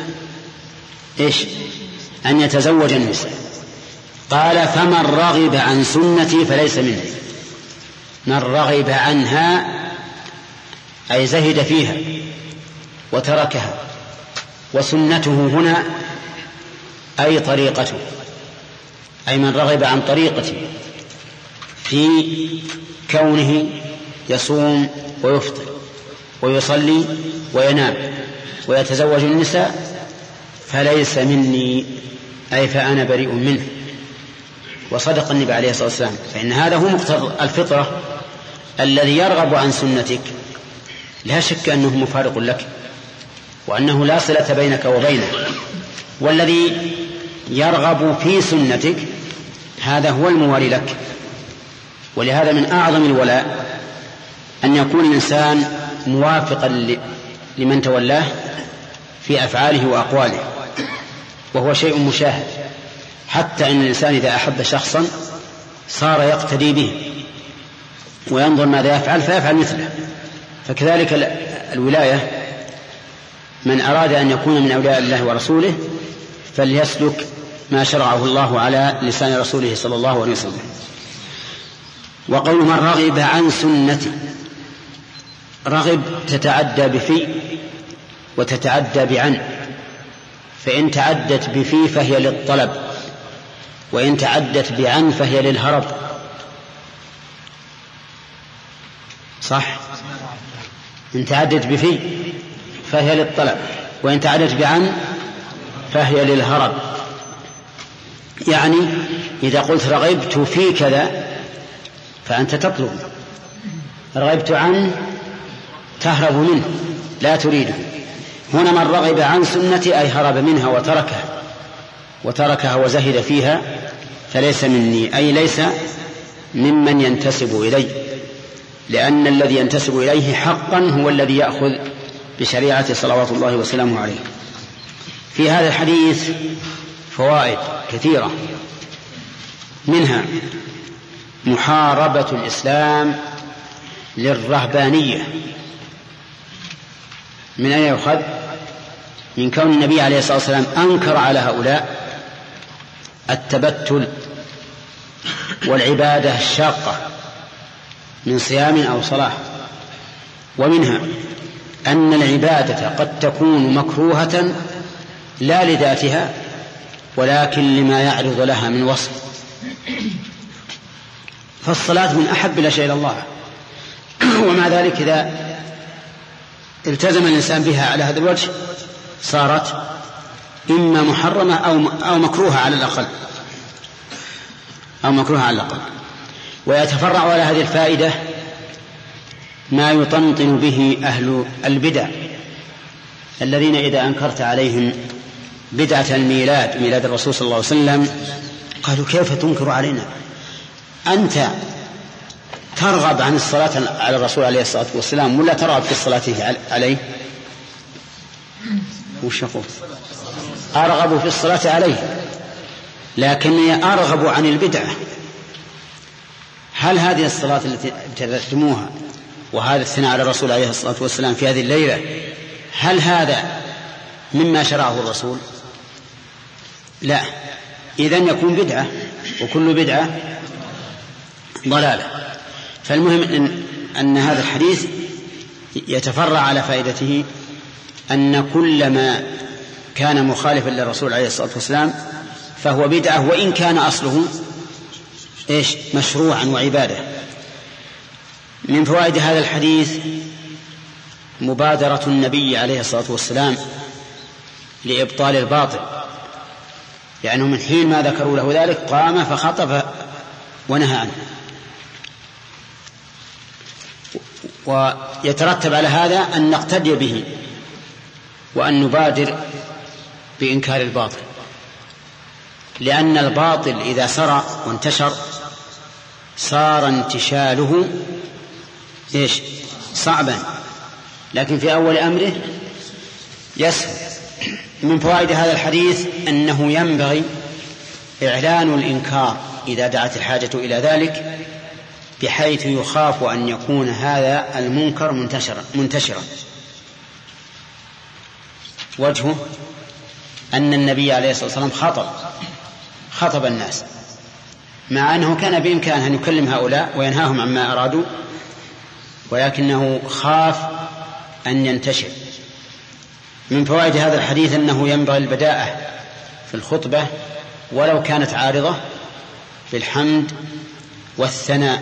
أن يتزوج النساء. قال فمن رغب عن سنتي فليس مني. من رغب عنها أي زهد فيها وتركها، وسنته هنا أي طريقته، أي من رغب عن طريقتي في كونه يصوم ويفطر ويصلي وينام ويتزوج النساء فليس مني، أي فأنا بريء منه. وصدق النبي عليه الصلاة والسلام، فإن هذا هو مقتضى الفطرة. الذي يرغب عن سنتك لا شك أنه مفارق لك وأنه لا صلة بينك وبينه، والذي يرغب في سنتك هذا هو الموالي لك. ولهذا من أعظم الولاء أن يكون الإنسان موافقا لمن تولاه في أفعاله وأقواله، وهو شيء مشاهد، حتى أن الإنسان إذا أحب شخصا صار يقتدي به وينظر ماذا يفعل فيفعل مثله. فكذلك الولاية، من أراد أن يكون من أولياء الله ورسوله فليسلك ما شرعه الله على لسان رسوله صلى الله عليه وسلم. وقول من رغب عن سنتي، رغب تتعدى بفي وتتعدى بعن، فإن تعدت بفي فهي للطلب، وإن تعدت بعن فهي للهرب. صح؟ إن تعدت بفي فهي للطلب، وإن تعدت بعن فهي للهرب. يعني إذا قلت رغبت في كذا فأنت تطلب، رغبت عنه تهرب منه لا تريده. هنا من رغب عن سنتي أي هرب منها وتركها وزهد فيها فليس مني، أي ليس ممن ينتسب إلي، لأن الذي ينتسب إليه حقا هو الذي يأخذ بشريعة صلوات الله وسلامه عليه. في هذا الحديث فوائد كثيرة. منها محاربة الإسلام للرهبانية. من أين يؤخذ؟ من كون النبي عليه الصلاة والسلام أنكر على هؤلاء التبتل والعبادة الشاقة من صيام أو صلاة. ومنها أن العبادة قد تكون مكروهة لا لذاتها ولكن لما يعرض لها من وصف. فالصلاة من أحب الأشياء إلى الله، ومع ذلك إذا التزم الإنسان بها على هذا الوجه صارت إما محرمة أو مكروهة على الأقل، ويتفرع على هذه الفائدة ما يطنطن به أهل البدع الذين إذا أنكرت عليهم بدعة الميلاد، ميلاد الرسول صلى الله عليه وسلم، قالوا كيف تنكر علينا؟ أنت ترغب عن الصلاة على الرسول عليه الصلاة والسلام ولا ترغب في الصلاة عليه؟ وش يقول؟ أرغب في الصلاة عليه لكني أرغب عن البدعة. هل هذه الصلاة التي ابتدأتموها وهذا الثناء على الرسول عليه الصلاة والسلام في هذه الليلة هل هذا مما شرعه الرسول؟ لا، إذن يكون بدعة، وكل بدعة ضلالة. فالمهم أن هذا الحديث يتفرع على فائدته أن كل ما كان مخالفا للرسول عليه الصلاة والسلام فهو بدعة، وإن كان أصله مشروعا وعبادة. من فوائد هذا الحديث مبادرة النبي عليه الصلاة والسلام لإبطال الباطل، يعني من حين ما ذكروا له ذلك قام فخطب ونهى عنه. ويترتب على هذا أن نقتدي به وأن نبادر بإنكار الباطل، لأن الباطل إذا سرى وانتشر صار انتشاله صعبا، لكن في أول أمره يسهل. من فوائد هذا الحديث أنه ينبغي إعلان الإنكار إذا دعت الحاجة إلى ذلك، بحيث يخاف أن يكون هذا المنكر منتشرا. وجهه أن النبي عليه الصلاة والسلام خطب الناس، مع أنه كان بإمكانه أن يكلم هؤلاء وينهاهم عما أرادوا، ولكنه خاف أن ينتشر. من فوائد هذا الحديث أنه ينبغي البداءة في الخطبة ولو كانت عارضة بالحمد والثناء.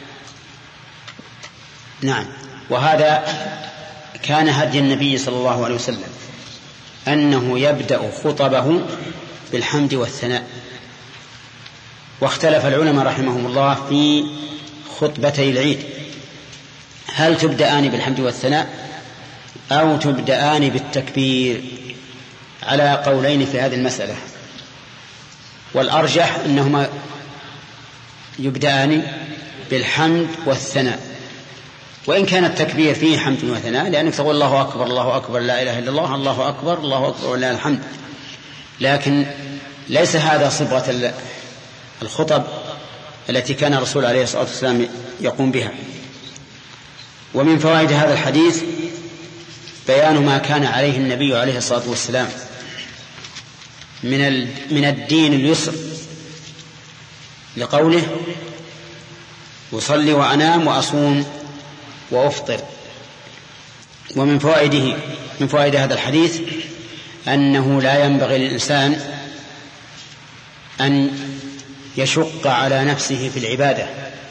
نعم، وهذا كان هدي النبي صلى الله عليه وسلم أنه يبدأ خطبه بالحمد والثناء. واختلف العلماء رحمهم الله في خطبتي العيد، هل تبدأان بالحمد والثناء أو تبدأان بالتكبير؟ على قولين في هذه المسألة، والأرجح أنهما يبدأان بالحمد والثناء، وإن كان التكبير فيه حمد وثناء، لأنك تقول الله أكبر الله أكبر لا إله إلا الله، الله أكبر الله أكبر ولله الحمد، لكن ليس هذا صبغة الخطب التي كان الرسول عليه الصلاة والسلام يقوم بها. ومن فوائد هذا الحديث بيان ما كان عليه النبي عليه الصلاة والسلام من الدين اليسر، لقوله أصلي وأنام وأصوم وأفطر. ومن فوائد هذا الحديث أنه لا ينبغي للإنسان أن يشق على نفسه في العبادة،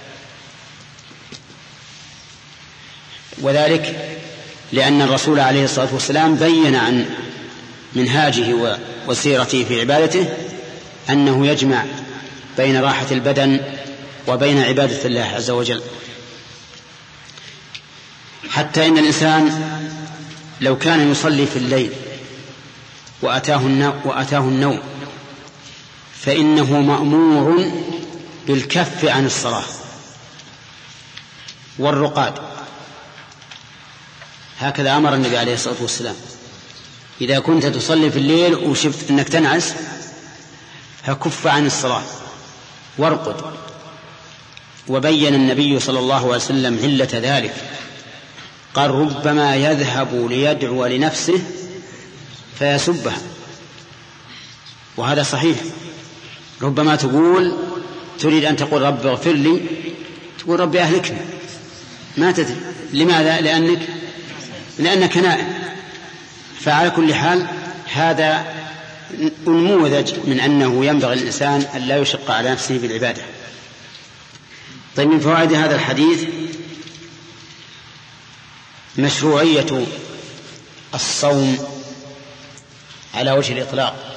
وذلك لأن الرسول عليه الصلاة والسلام بين عن منهاجه وسيرته في عبادته أنه يجمع بين راحة البدن وبين عبادة الله عز وجل، حتى إن الإنسان لو كان يصلي في الليل وأتاه النوم فإنه مأمور بالكف عن الصلاة والرقاد. هكذا أمر النبي عليه الصلاة والسلام، إذا كنت تصلي في الليل وشفت أنك تنعس فكف عن الصلاة وارقد. وبين النبي صلى الله عليه وسلم علة ذلك، قال ربما يذهب ليدعو لنفسه فيسبها، وهذا صحيح. ربما تريد أن تقول رب اغفر لي، تقول رب أهلكني، ما تدري. لماذا؟ لأنك نائم. فعلى كل حال هذا نموذج من أنه ينبغي الإنسان أن لا يشق على نفسه بالعبادة. طيب، من فوائد هذا الحديث مشروعية الصوم على وجه الإطلاق،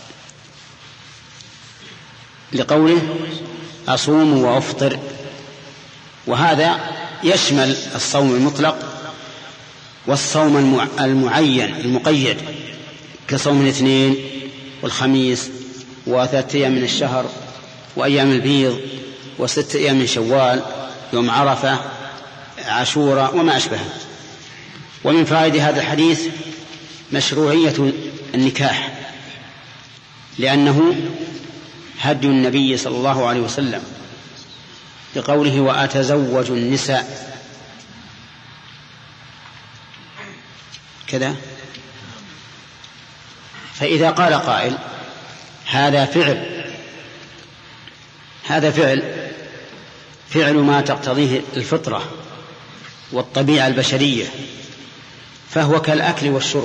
لقوله أصوم وأفطر، وهذا يشمل الصوم المطلق والصوم المعين المقيد، كصوم الاثنين والخميس و3 أيام من الشهر وأيام البيض و6 أيام من شوال، يوم عرفة، عاشوراء وما أشبهه. ومن فوائد هذا الحديث مشروعية النكاح، لأنه هدي النبي صلى الله عليه وسلم بقوله وأتزوج النساء كذا. فإذا قال قائل هذا فعل ما تقتضيه الفطرة والطبيعة البشرية، فهو كالأكل والشرب،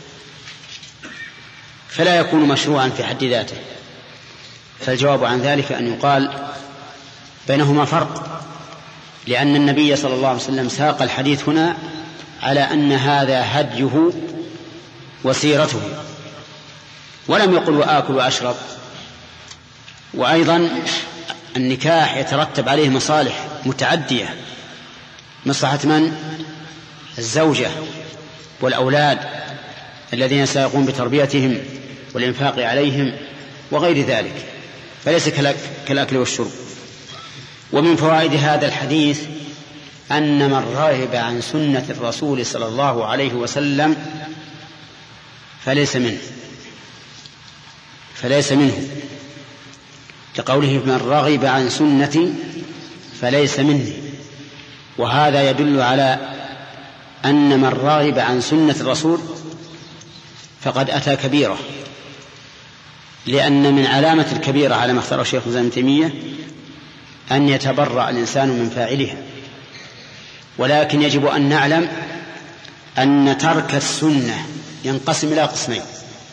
فلا يكون مشروعا في حد ذاته. فالجواب عن ذلك أن يقال بينهما فرق، لأن النبي صلى الله عليه وسلم ساق الحديث هنا على أن هذا هديه وسيرته، ولم يقل وآكل وأشرب. وأيضا النكاح يترتب عليه مصالح متعدية، مصلحة من؟ الزوجة والأولاد الذين سيقوم بتربيتهم والإنفاق عليهم وغير ذلك، فليس كالأكل والشرب. ومن فوائد هذا الحديث أن من رغب عن سنة الرسول صلى الله عليه وسلم فليس منه، لقوله من رغب عن سنتي فليس مني. وهذا يدل على أن من رغب عن سنة الرسول فقد أتى كبيرة، لأن من علامة الكبيرة على ما اختاره الشيخ ابن تيمية أن يتبرأ الإنسان من فاعلها. ولكن يجب أن نعلم أن ترك السنة ينقسم إلى قسمين: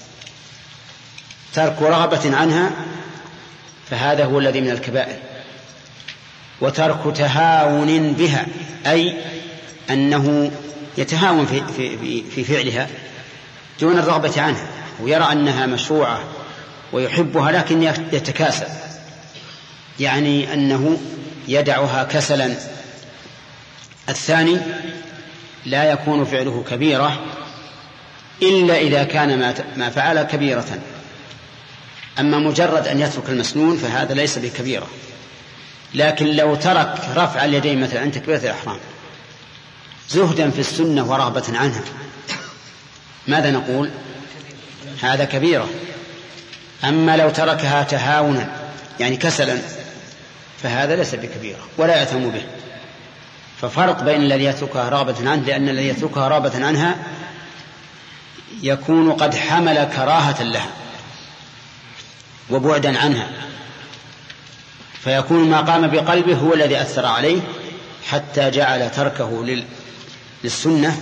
ترك رغبة عنها فهذا هو الذي من الكبائر، وترك تهاون بها، أي أنه يتهاون في فعلها دون الرغبة عنها، ويرى أنها مشروعة ويحبها لكن يتكاسل، يعني أنه يدعها كسلا. الثاني لا يكون فعله كبيرة إلا إذا كان ما فعل كبيرة. أما مجرد أن يترك المسنون فهذا ليس بكبيرة. لكن لو ترك رفع اليدين مثلا عند تكبيرة الإحرام زهدا في السنة ورغبة عنها، ماذا نقول؟ هذا كبيرة. أما لو تركها تهاونا يعني كسلا فهذا ليس بكبيرة ولا يأثم به. ففرق بين الذي يتركها رغبة عنه، لأن الذي يتركها رغبة عنها يكون قد حمل كراهة لها وبعدا عنها، فيكون ما قام بقلبه هو الذي أثر عليه حتى جعل تركه للسنة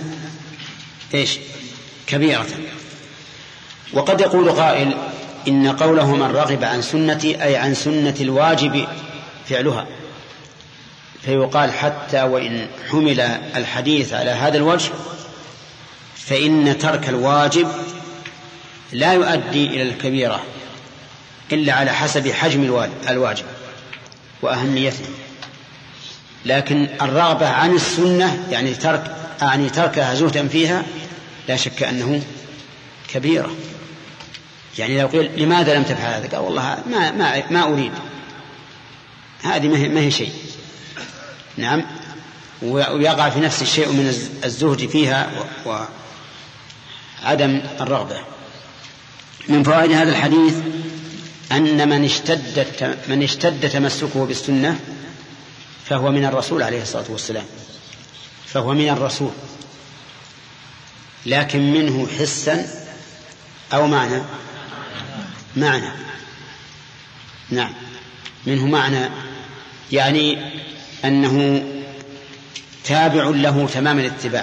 كبيرة. وقد يقول قائل إن قوله من رغب عن سنتي أي عن سنة الواجب فعلها، فيقال حتى وإن حمل الحديث على هذا الوجه فإن ترك الواجب لا يؤدي إلى الكبيرة إلا على حسب حجم الواجب وأهميته. لكن الرغبة عن السنة يعني تركها زهدا فيها لا شك أنه كبيرة. يعني لو قيل لماذا لم تفعل هذا؟ قال والله ما أريد، هذه ما هي شيء. نعم، ويقع في نفس الشيء من الزهد فيها وعدم الرغبة. من فوائد هذا الحديث أن من اشتد تمسكه بالسنة فهو من الرسول عليه الصلاة والسلام، فهو من الرسول، لكن منه حسا أو معنى. نعم، منه معنى، يعني أنه تابع له تمام الاتباع.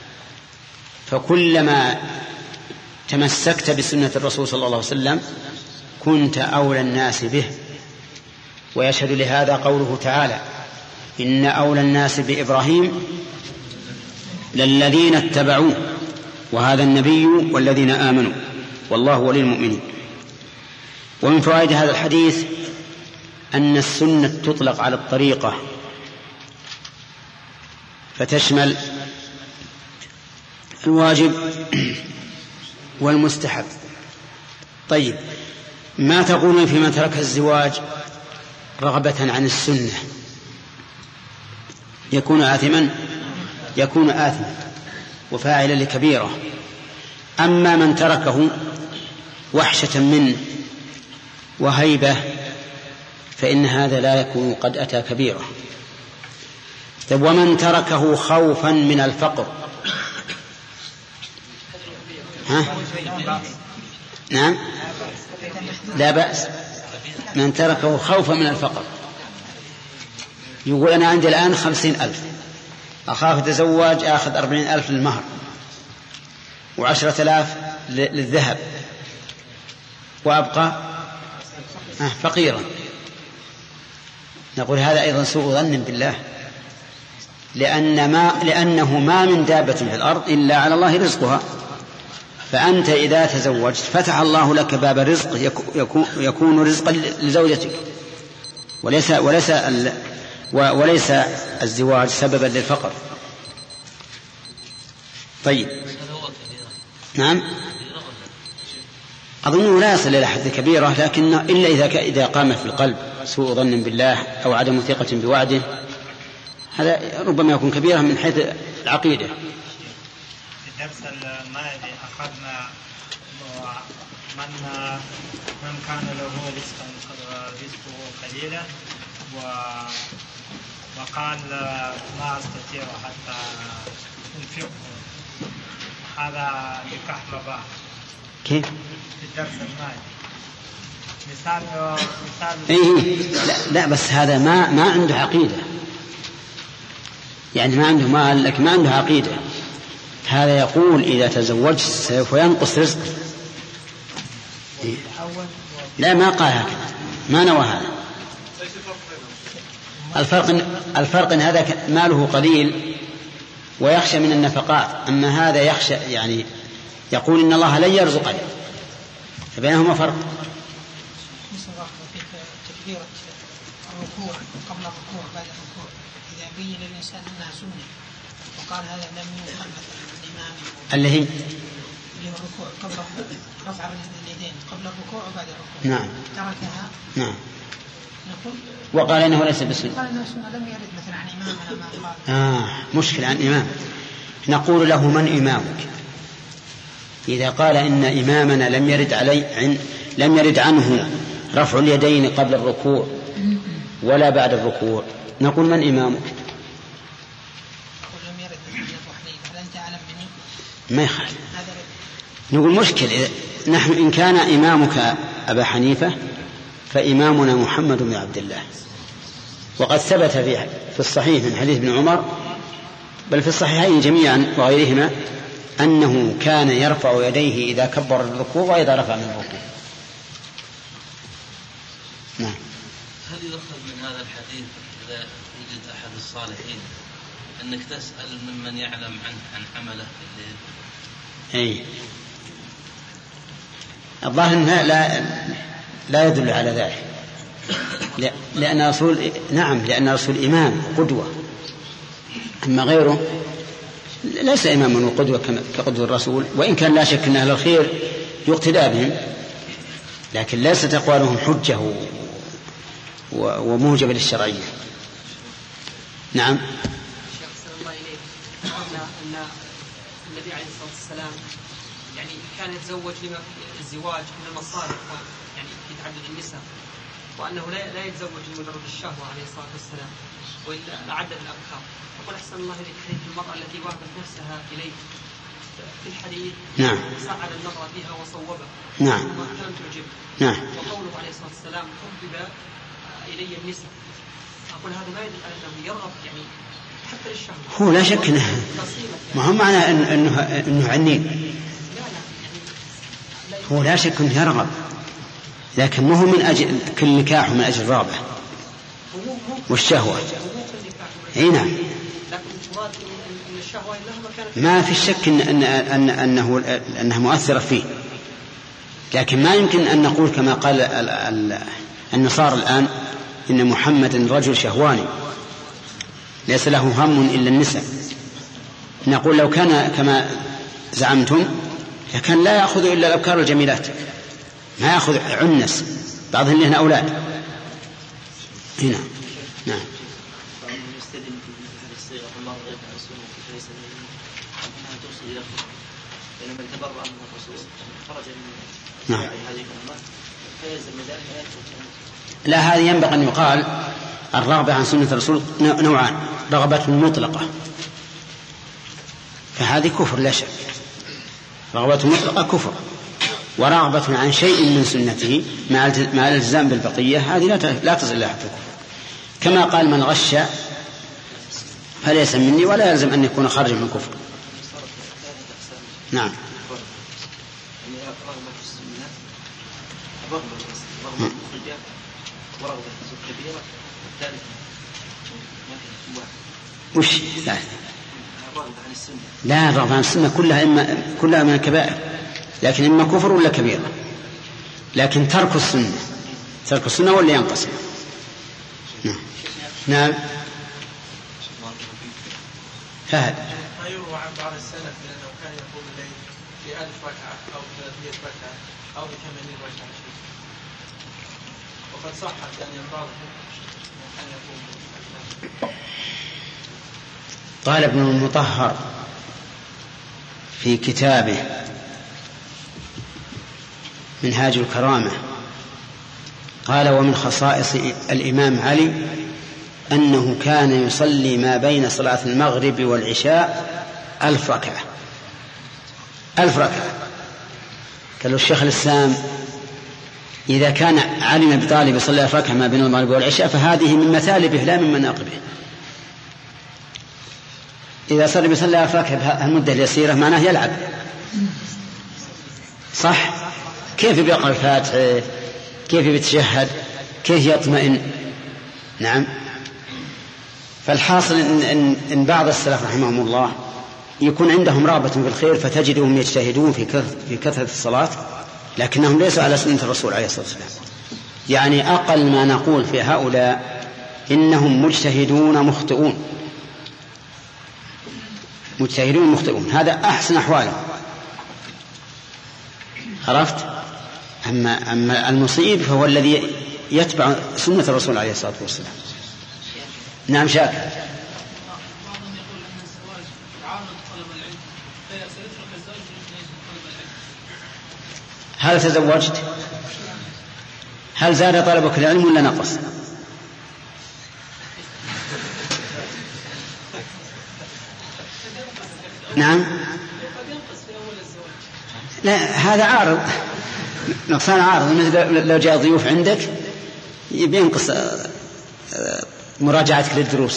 فكلما تمسكت بسنة الرسول صلى الله عليه وسلم كنت أولى الناس به. ويشهد لهذا قوله تعالى: إن أولى الناس بإبراهيم للذين اتبعوه وهذا النبي والذين آمنوا والله ولي المؤمنين. ومن فوائد هذا الحديث أن السنة تطلق على الطريقة فتشمل الواجب والمستحب. طيب، ما تقولون في من ترك الزواج رغبة عن السنة؟ يكون آثما وفاعلا لكبيرة. أما من تركه وحشة منه وهيبة فإن هذا لا يكون قد أتى كبيرة. طيب، ومن تركه خوفا من الفقر؟ نعم، لا بأس. من تركه خوفا من الفقر، يقول أنا عندي الآن 50,000 أخاف أتزوج آخذ 40,000 للمهر و10,000 للذهب وأبقى فقيرا. نقول هذا أيضا سوء ظن بالله، لأنه ما من دابة في الأرض إلا على الله رزقها. فأنت إذا تزوجت فتح الله لك باب الرزق يكون رزقا لزوجتك، وليس الزواج سببا للفقر. طيب، نعم، أظنه لا يصل إلى حد كبيرة، لكن إلا إذا قام في القلب سوء ظن بالله أو عدم ثقة بوعده، هذا ربما يكون كبيرة من حيث العقيدة. في الدرس الماضي أخذنا من كان له رزقه قليلا وقال ما أستطيع حتى أنفقه، هذا نكاح مباح. كيف؟ في الدرس الماضي مثال لا بس هذا ما عنده عقيدة، يعني ما عنده مال لكن ما عنده عقيدة. هذا يقول إذا تزوجت سوف ينقص رزق. لا، ما قال هكذا، ما نوى هذا. الفرق إن هذا ماله قليل ويخشى من النفقات، أما هذا يخشى يعني يقول إن الله لن يرزقني، فبينهما فرق. تكبيرة الركوع قبل الركوع بعد الركوع إذا بين الإنسان أنها سنة وقال هذا لم يفعل مثلا الإمام اللي هي الركوع قبل رفع اليدين قبل الركوع وبعد الركوع، نعم، تركها، نعم، نقول وقال إنه ليس بسنة، قال إنه سنة لم يرد مثلا عن إمامنا ما قال. مشكلة عن إمام. نقول له من إمامك؟ إذا قال إن إمامنا لم يرد عنه رفع اليدين قبل الركوع ولا بعد الركوع، نقول من إمامك؟ ما يخالف، نقول مشكلة. نحن إن كان إمامك أبا حنيفة فإمامنا محمد بن عبد الله، وقد ثبت في الصحيح من حديث ابن عمر بل في الصحيحين جميعا وغيرهما أنه كان يرفع يديه إذا كبر الركوع وإذا رفع من الركوع. نعم. هل يؤخذ من هذا الحديث إذا وجد أحد الصالحين أنك تسأل ممن يعلم عن عمله في الليل؟ الظاهر أنها لا يدل على ذلك، لأن رسول إمام قدوة، أما غيره ليس إماما وقدوة كقدوة الرسول، وإن كان لا شك أن أهل الخير يقتدى بهم، لكن ليست أقوالهم حجة وموجبة للشرعية. نعم. شيخ صلى الله عليه قلنا أن النبي عليه الصلاة والسلام يعني كان يتزوج لما في الزواج من المصالح يعني في تعدد النساء، وأنه لا يتزوج لمجرد الشهوة عليه الصلاة والسلام وإلا لعدد الأبكار. يقول أحسن الله إليك حديث المرأة التي وهبت نفسها إليه في الحديث نعم سعد النظر فيها وصوبه نعم ولم تعجب نعم وقوله عليه الصلاة والسلام حبب إلي النساء. أقول هذا ما يدل على أنه يرغب يعني حتى للشهوة. هو لا شك انه ما هو معنى انه عنين، هو لا شك انه يرغب، لكن ما هو من اجل كل نكاح من اجل الرغبة والشهوة. اي نعم ما في شك انها مؤثرة فيه، لكن ما يمكن ان نقول كما قال النصارى الان ان محمد رجل شهواني ليس له هم إلا النساء. نقول لو كان كما زعمتم لكان لا يأخذ إلا الأبكار الجميلات، ما يأخذ عنس بعضهم لهن أولاد. هنا نعم نعم لا، هذه ينبغي أن يقال الرغبة عن سنة الرسول نوعان: رغبة مطلقة فهذه كفر لا شك، رغبة مطلقة كفر، ورغبة عن شيء من سنته مع الالتزام بالبقية هذه لا تصل إلى حد الكفر. كما قال من غش فليس مني، ولا يلزم أن يكون خارجا من كفر. نعم وش لا الرغبة عن السنة كلها من الكبائر، لكن إما كفر ولا كبيرة. لكن ترك السنة ولا ينقسم. نعم فهد ما يروى عن بعض السلف أنه كان يقوم الليل في 1000 ركعة أو 300 ركعة أو 80 ركعة، وقد صحت أن ينبغي أن يقوم. قال ابن المطهر في كتابه منهاج الكرامة، قال ومن خصائص الإمام علي أنه كان يصلي ما بين صلاة المغرب والعشاء 1000 ركعة. 1000 ركعة. قال الشيخ الإسلام إذا كان علي بن طالب يصلي 1000 ركعة ما بين المغرب والعشاء فهذه من مثالبه لا من مناقبه. إذا صار يصلي 1000 ركعة المدة اليسيرة معناه يلعب، صح؟ كيف بيقرأ الفاتحة؟ كيف بيتشهد؟ كيف يطمئن؟ نعم. فالحاصل إن بعض السلف رحمهم الله يكون عندهم رغبة في الخير فتجدهم يجتهدون في كثرة الصلاة، لكنهم ليسوا على سنة الرسول عليه الصلاة والسلام. يعني أقل ما نقول في هؤلاء إنهم مجتهدون مخطئون، هذا أحسن أحواله. عرفت؟ أما المصيب فهو الذي يتبع سنة الرسول عليه الصلاة والسلام. نعم شاكر. هل تزوجت؟ هل زاد طلبك العلم ولا نقص؟ نعم لا هذا عارض، نقصان عارض، مثل لو جاء ضيوف عندك بينقص مراجعتك للدروس.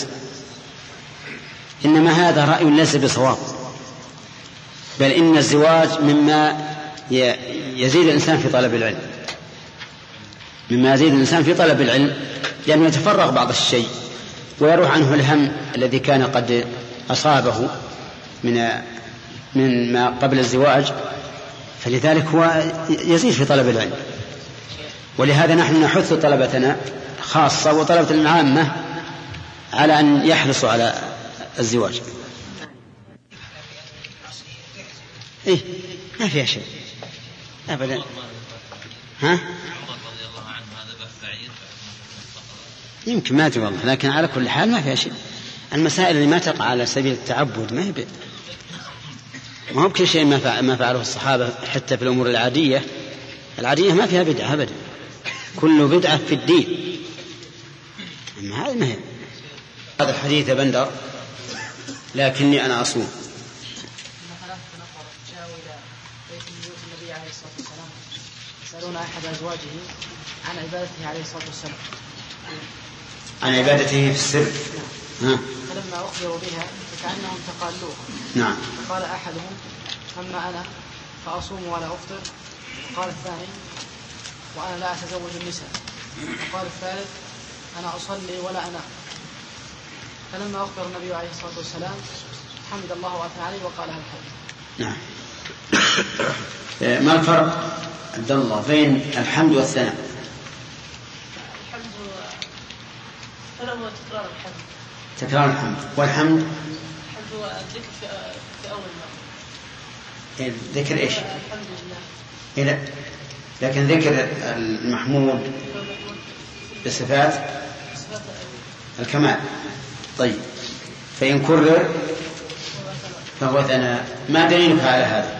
إنما هذا رأي ليس بصواب، بل إن الزواج مما يزيد الإنسان في طلب العلم، لأنه يتفرغ بعض الشيء ويروح عنه الهم الذي كان قد أصابه من ما قبل الزواج، فلذلك هو يزيد في طلب العلم. ولهذا نحن نحث طلبتنا خاصة وطلبة العامة على أن يحرصوا على الزواج. إيه ما فيها شيء أبدا. ها يمكن ما أدري والله، لكن على كل حال ما فيها شيء. المسائل اللي ما تقع على سبيل التعبد ما هي ما هو كل شيء ما فعله الصحابة حتى في الأمور العادية ما فيها بدعة أبدا، كل بدعة في الدين. أما هذا ما هي. هذا الحديث بندر لكني أنا أصوم. يسألون أحد أزواجه عن عبادته عليه الصلاة والسلام، عن عبادته في السر. فلما أخبروا بها فكأنهم تقالوها. نعم. فقال أحدهم أما أنا فأصوم ولا أفطر، وقال الثاني وأنا لا أتزوج النساء، وقال الثالث أنا أصلي ولا أنام. فلما أخبر النبي عليه الصلاة والسلام حمد الله وأثنى عليه وقال هذا الحديث. نعم. ما الفرق عبد الله بين الحمد والثناء؟ الحمد هو تكرار الحمد. تكرار الحمد. والحمد؟ الحمد هو الذكر في أول مرة. ذكر إيش؟ الحمد لله. لكن ذكر المحمود بصفات الكمال. طيب، فإن كرر فهو ثناء. ما دليلك على هذا؟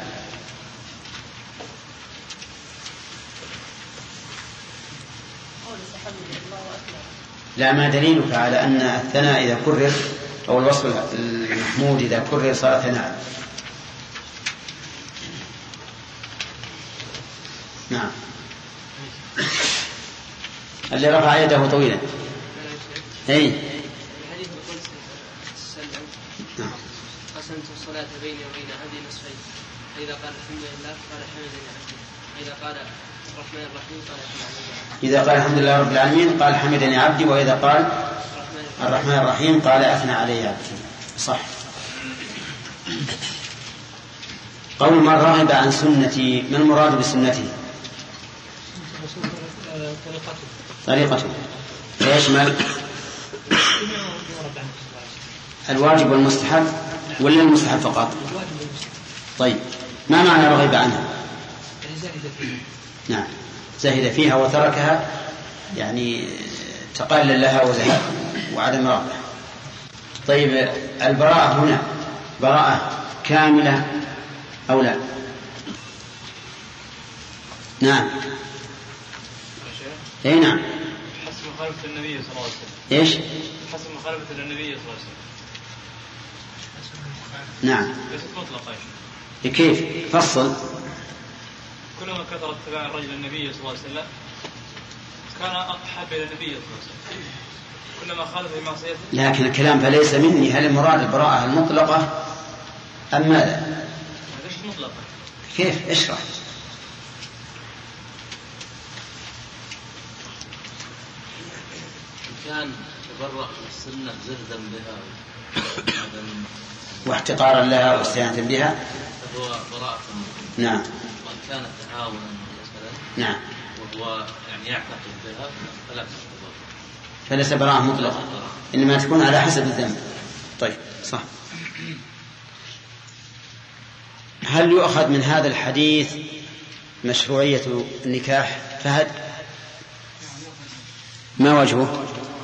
لا، ما دليلك على أن الثناء إذا كرر أو الوصف المحمود إذا كرر صار ثناء؟ نعم. اللي رفع يده طويلا. نعم. قسمت الصلاة بيني وبين عبدي نصفين، فإذا قال الحمد لله قال حمدني عبدي، وإذا قال الرحمن الرحيم قال حمدني. إذا قال الحمد لله رب العالمين قال حمدني عبدي، وإذا قال الرحمن الرحيم قال أثنى علي عبدي. صح. قول من رغب عن سنتي، ما المراد بسنتي؟ طريقته فيشمل الواجب والمستحب ولا المستحب فقط؟ طيب، ما معنى رغب عنها؟ نعم، زهد فيها وتركها، يعني تقلل لها وزهد وعدم رغبة. طيب، البراءة هنا براءة كاملة أو لا؟ نعم. اي نعم. حسب مخالفة النبي صلى الله عليه وسلم. ايش؟ حسب مخالفة النبي صلى الله عليه وسلم. نعم. ليست مطلقة. كيف؟ فصل. كلما كثر اتباع الرجل النبي صلى الله عليه وسلم كان أحب إلى النبي صلى الله عليه وسلم، كلما خالف بمعصيته. لكن الكلام فليس مني، هل المراد البراءة المطلقة أم ماذا؟ ليست مطلقة. كيف؟ اشرح. كان تبرأ من السنة زهدا بها واحتقارا لها واستهانة بها، فهو براءة. نعم. وإن كانت تعاونا مثلا، نعم، وهو يعني يعتقد بها فلا تستطيع، فليس براءة مطلقة، إنما تكون على حسب الذنب. طيب، صح. هل يؤخذ من هذا الحديث مشروعية النكاح؟ فهد، ما وجهه؟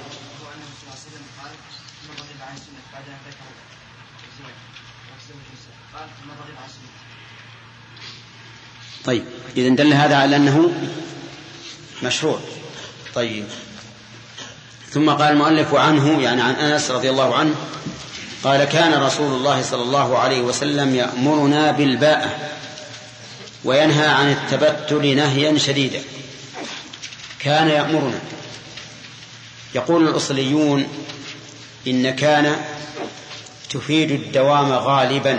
طيب، إذن دل هذا على أنه مشروع. طيب، ثم قال المؤلف عنه، يعني عن أنس رضي الله عنه قال: كان رسول الله صلى الله عليه وسلم يأمرنا بالباءة وينهى عن التبتل نهيا شديدا. كان يأمرنا. يقول الأصليون إن كان تفيد الدوام غالبا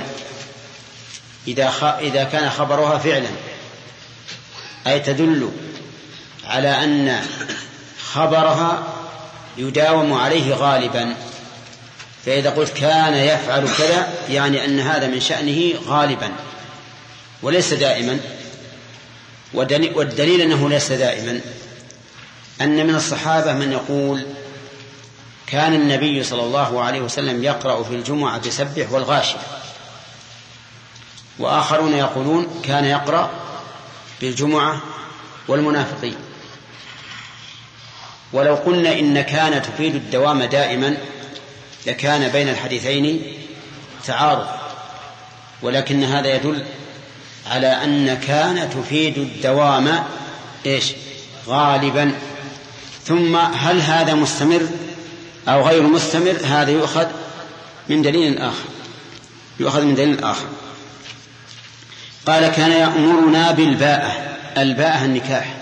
إذا كان خبرها فعلا، أي تدل على أن خبرها يداوم عليه غالبا. فإذا قلت كان يفعل كذا يعني أن هذا من شأنه غالبا وليس دائما. والدليل أنه ليس دائما أن من الصحابة من يقول كان النبي صلى الله عليه وسلم يقرأ في الجمعة بسبح والغاشية، وآخرون يقولون كان يقرأ بالجمعة والمنافقين. ولو قلنا إن كان تفيد الدوام دائما لكان بين الحديثين تعارض، ولكن هذا يدل على أن كان تفيد الدوام غالبا. ثم هل هذا مستمر أو غير مستمر؟ هذا يؤخذ من دليل آخر. قال كان يأمرنا بالباءة. الباءة النكاح،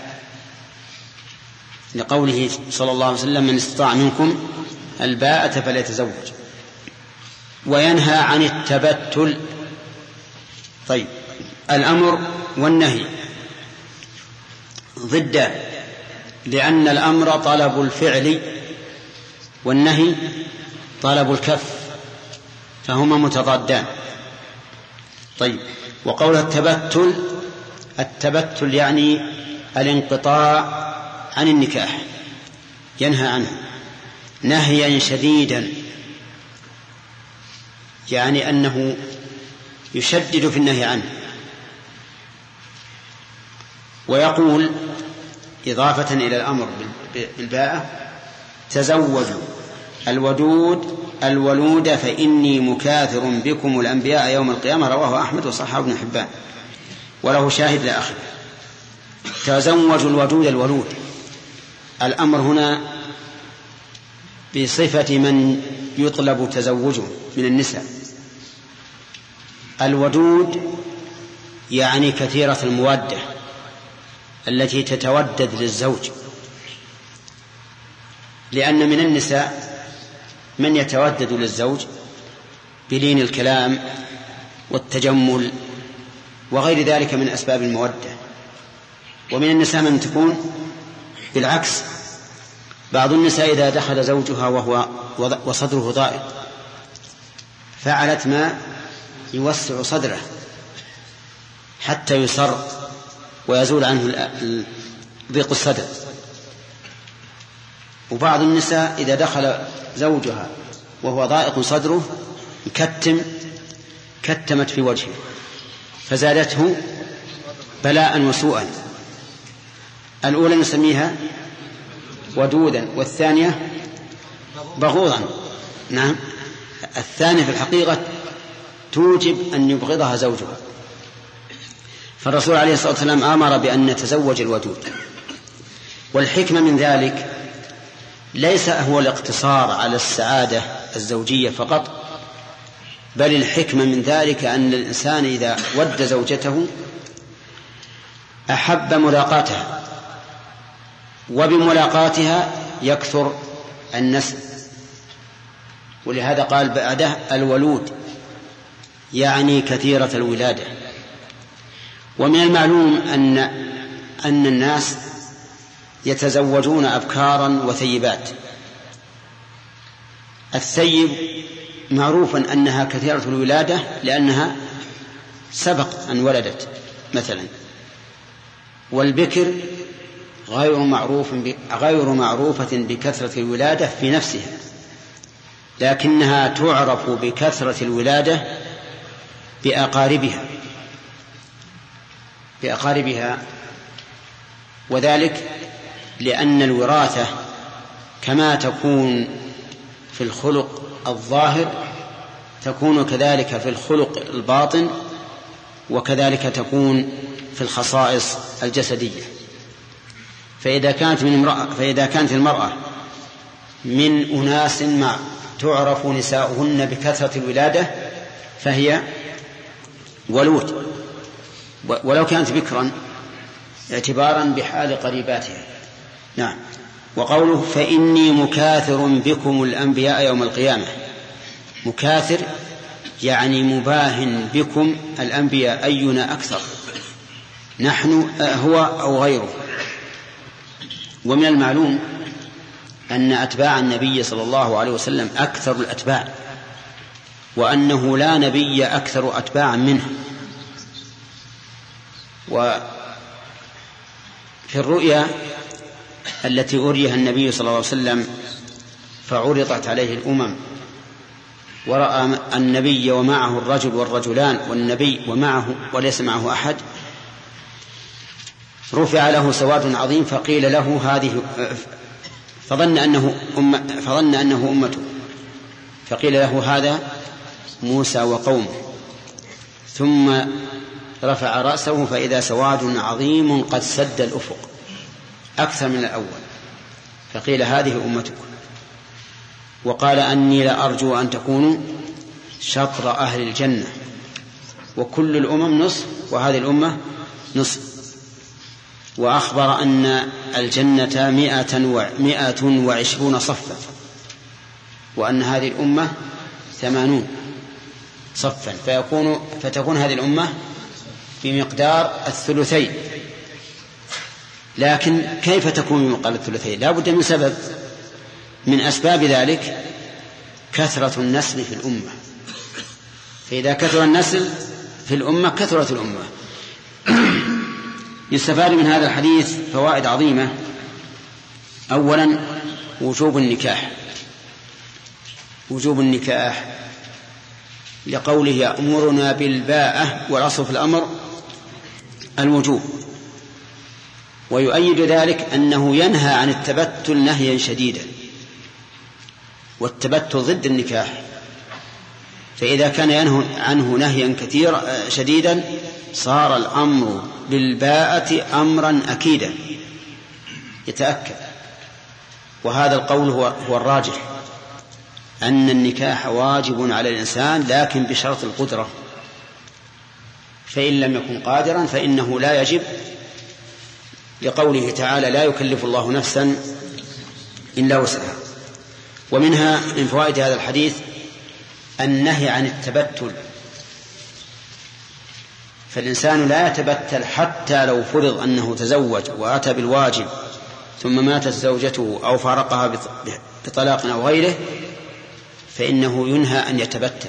لقوله صلى الله عليه وسلم من استطاع منكم الباءة فليتزوج. وينهى عن التبتل. طيب، الأمر والنهي ضد، لأن الأمر طلب الفعل والنهي طلب الكف، فهما متضادان. طيب، وقول التبتل يعني الانقطاع عن النكاح، ينهى عنه نهيا شديدا، يعني أنه يشدد في النهي عنه. ويقول إضافة إلى الأمر بالباءة تزوجوا الولود فإني مكاثر بكم الأنبياء يوم القيامة. رواه أحمد وصححه ابن حبان وله شاهد لا أخر. تزوجوا الولود. الأمر هنا بصفة من يطلب تزوجه من النساء. الودود يعني كثيرة المودة التي تتودد للزوج، لأن من النساء من يتودد للزوج بلين الكلام والتجمل وغير ذلك من أسباب المودة. ومن النساء من تكون بالعكس. بعض النساء إذا دخل زوجها وصدره ضائق فعلت ما يوسع صدره حتى يسر ويزول عنه ضيق الصدر. وبعض النساء إذا دخل زوجها وهو ضائق صدره كتمت في وجهه فزادته بلاء وسوءا. الأولى نسميها ودودا، والثانية بغوضا. نعم، الثانية في الحقيقة توجب أن يبغضها زوجها. فالرسول عليه الصلاة والسلام أمر بأن نتزوج الودود. والحكمة من ذلك ليس هو الاقتصار على السعادة الزوجية فقط، بل الحكمة من ذلك أن الإنسان إذا ود زوجته أحب ملاقاتها، وبملاقاتها يكثر النسل. ولهذا قال بعده الولود يعني كثيرة الولادة. ومن المعلوم أن الناس يتزوجون أبكارا وثيبات. الثيب معروفا أنها كثيرة الولادة لأنها سبق أن ولدت مثلا، والبكر غير معروفة بكثرة الولادة في نفسها، لكنها تعرف بكثرة الولادة بأقاربها، وذلك لأن الوراثة كما تكون في الخلق الظاهر تكون كذلك في الخلق الباطن، وكذلك تكون في الخصائص الجسدية. فإذا كانت المرأة من أناس ما تعرف نساؤهن بكثرة الولادة فهي ولود، ولو كانت بكرا اعتبارا بحال قريباتها. نعم. وقوله فإني مكاثر بكم الأنبياء يوم القيامة. مكاثر يعني مباهن بكم الأنبياء، أينا أكثر، نحن هو أو غيره. ومن المعلوم أن أتباع النبي صلى الله عليه وسلم أكثر الأتباع، وأنه لا نبي أكثر أتباعا منه. وفي الرؤيا التي أريها النبي صلى الله عليه وسلم فعرضت عليه الأمم، ورأى النبي ومعه الرجل والرجلان والنبي ومعه وليس معه أحد، رفع له سواد عظيم فقيل له هذه، فظن أنه أمته، فقيل له هذا موسى وقومه، ثم رفع رأسه فإذا سواد عظيم قد سد الأفق أكثر من الأول، فقيل هذه أمتكم. وقال أني لأرجو أن تكونوا شطر أهل الجنة، وكل الأمم نصف وهذه الأمة نصف. وأخبر أن الجنة 120 صفا، وأن هذه الأمة 80 صفا، فتكون هذه الأمة بمقدار الثلثين. لكن كيف تكون بمقدار الثلثين؟ لا بد من سبب من أسباب ذلك كثرة النسل في الأمة، فإذا كثر النسل في الأمة كثرت الأمة. يستفاد من هذا الحديث فوائد عظيمة. أولا وجوب النكاح لقوله يأمرنا بالباءة، والأصل في الأمر الوجوب. ويؤيد ذلك أنه ينهى عن التبتل نهيا شديدا، والتبتل ضد النكاح، فإذا كان ينهى عنه نهيا شديدا صار الأمر بالباءة أمرا أكيدا يتأكد. وهذا القول هو الراجح، أن النكاح واجب على الإنسان لكن بشرط القدرة، فإن لم يكن قادرا فإنه لا يجب، لقوله تعالى لا يكلف الله نفسا إلا وسعها. ومنها من فوائد هذا الحديث النهي عن التبتل، فالإنسان لا يتبتل حتى لو فرض أنه تزوج وأتى بالواجب ثم ماتت زوجته أو فارقها بطلاق أو غيره، فإنه ينهى أن يتبتل،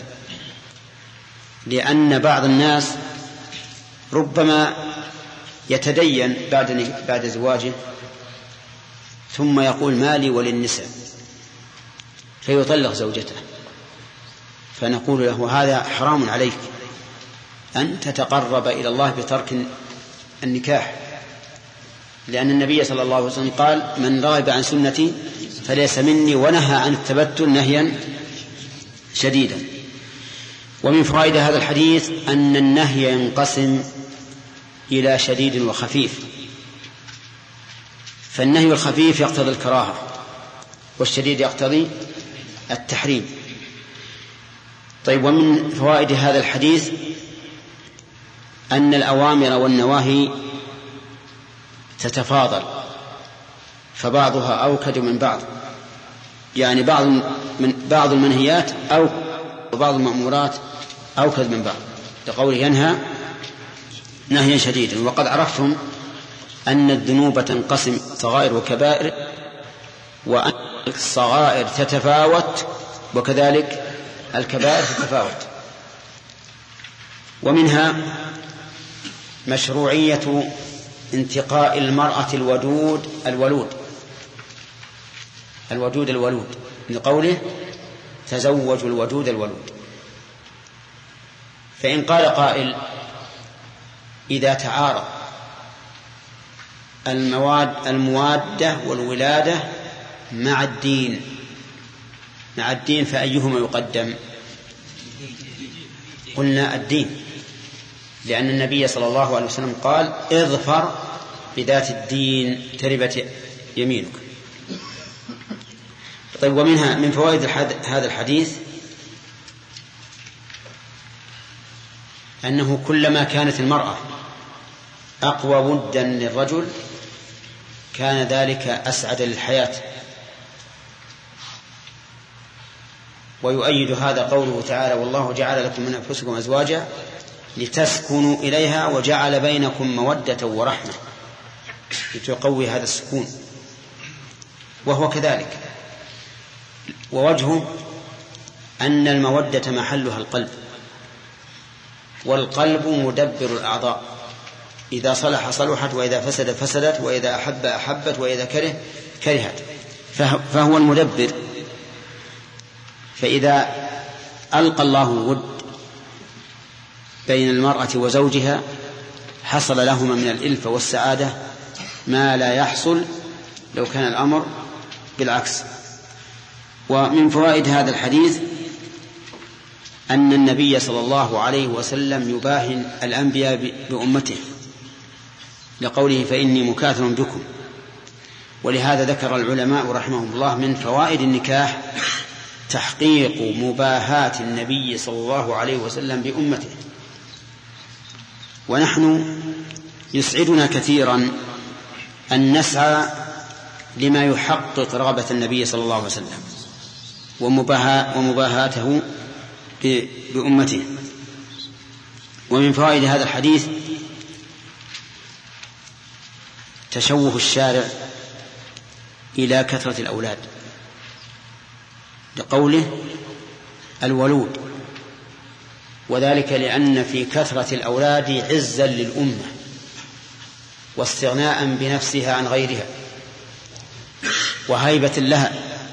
لأن بعض الناس ربما يتدين بعد زواجه ثم يقول مالي وللنساء، فيطلق زوجته، فنقول له هذا حرام عليك أن تتقرب إلى الله بترك النكاح، لأن النبي صلى الله عليه وسلم قال من رغب عن سنتي فليس مني، ونهى عن التبتل نهيا شديدا. ومن فوائد هذا الحديث أن النهي ينقسم إلى شديد وخفيف، فالنهي الخفيف يقتضي الكراهة، والشديد يقتضي التحريم. طيب، ومن فوائد هذا الحديث أن الأوامر والنواهي تتفاضل، فبعضها أوكد من بعض، يعني بعض المنهيات أو بعض المأمورات أوكد من بعض، لقوله ينهى نهيا شديدا. وقد عرفتم أن الذنوب تنقسم صغائر وكبائر، وأن الصغائر تتفاوت وكذلك الكبائر تتفاوت. ومنها مشروعية انتقاء المرأة الولود من قوله تزوجوا الودود الولود. فإن قال قائل إذا تعارض الموادة والولادة مع الدين فأيهما يقدم؟ قلنا الدين، لأن النبي صلى الله عليه وسلم قال اظفر بذات الدين تربت يمينك. طيب، ومنها من فوائد هذا الحديث أنه كلما كانت المرأة أقوى ودا للرجل كان ذلك أسعد للحياة. ويؤيد هذا قوله تعالى والله جعل لكم من أنفسكم أزواجا لتسكنوا إليها وجعل بينكم مودة ورحمة، لتقوي هذا السكون، وهو كذلك. ووجهه أن المودة محلها القلب، والقلب مدبر الأعضاء، إذا صلح صلحت، وإذا فسد فسدت، وإذا أحب أحبت، وإذا كرهت، فهو المدبر. فإذا ألقى الله الود بين المرأة وزوجها حصل لهما من الإلفة والسعادة ما لا يحصل لو كان الأمر بالعكس. ومن فوائد هذا الحديث أن النبي صلى الله عليه وسلم يباهي الأنبياء بأمته لقوله فإني مكاثر بكم. ولهذا ذكر العلماء رحمهم الله من فوائد النكاح تحقيق مباهاة النبي صلى الله عليه وسلم بأمته. ونحن يسعدنا كثيرا أن نسعى لما يحقق رغبة النبي صلى الله عليه وسلم ومباهاته بأمته. ومن فوائد هذا الحديث تشوه الشارع إلى كثرة الأولاد لقوله الولود، وذلك لأن في كثرة الأولاد عزا للأمة واستغناء بنفسها عن غيرها وهيبة لها.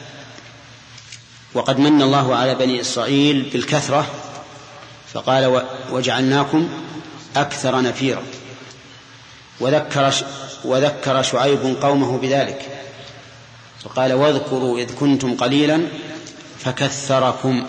وقد من الله على بني إسرائيل بالكثرة فقال وجعلناكم أكثر نفيرا. وذكر شعيب قومه بذلك فقال واذكروا إذ كنتم قليلا فكثركم.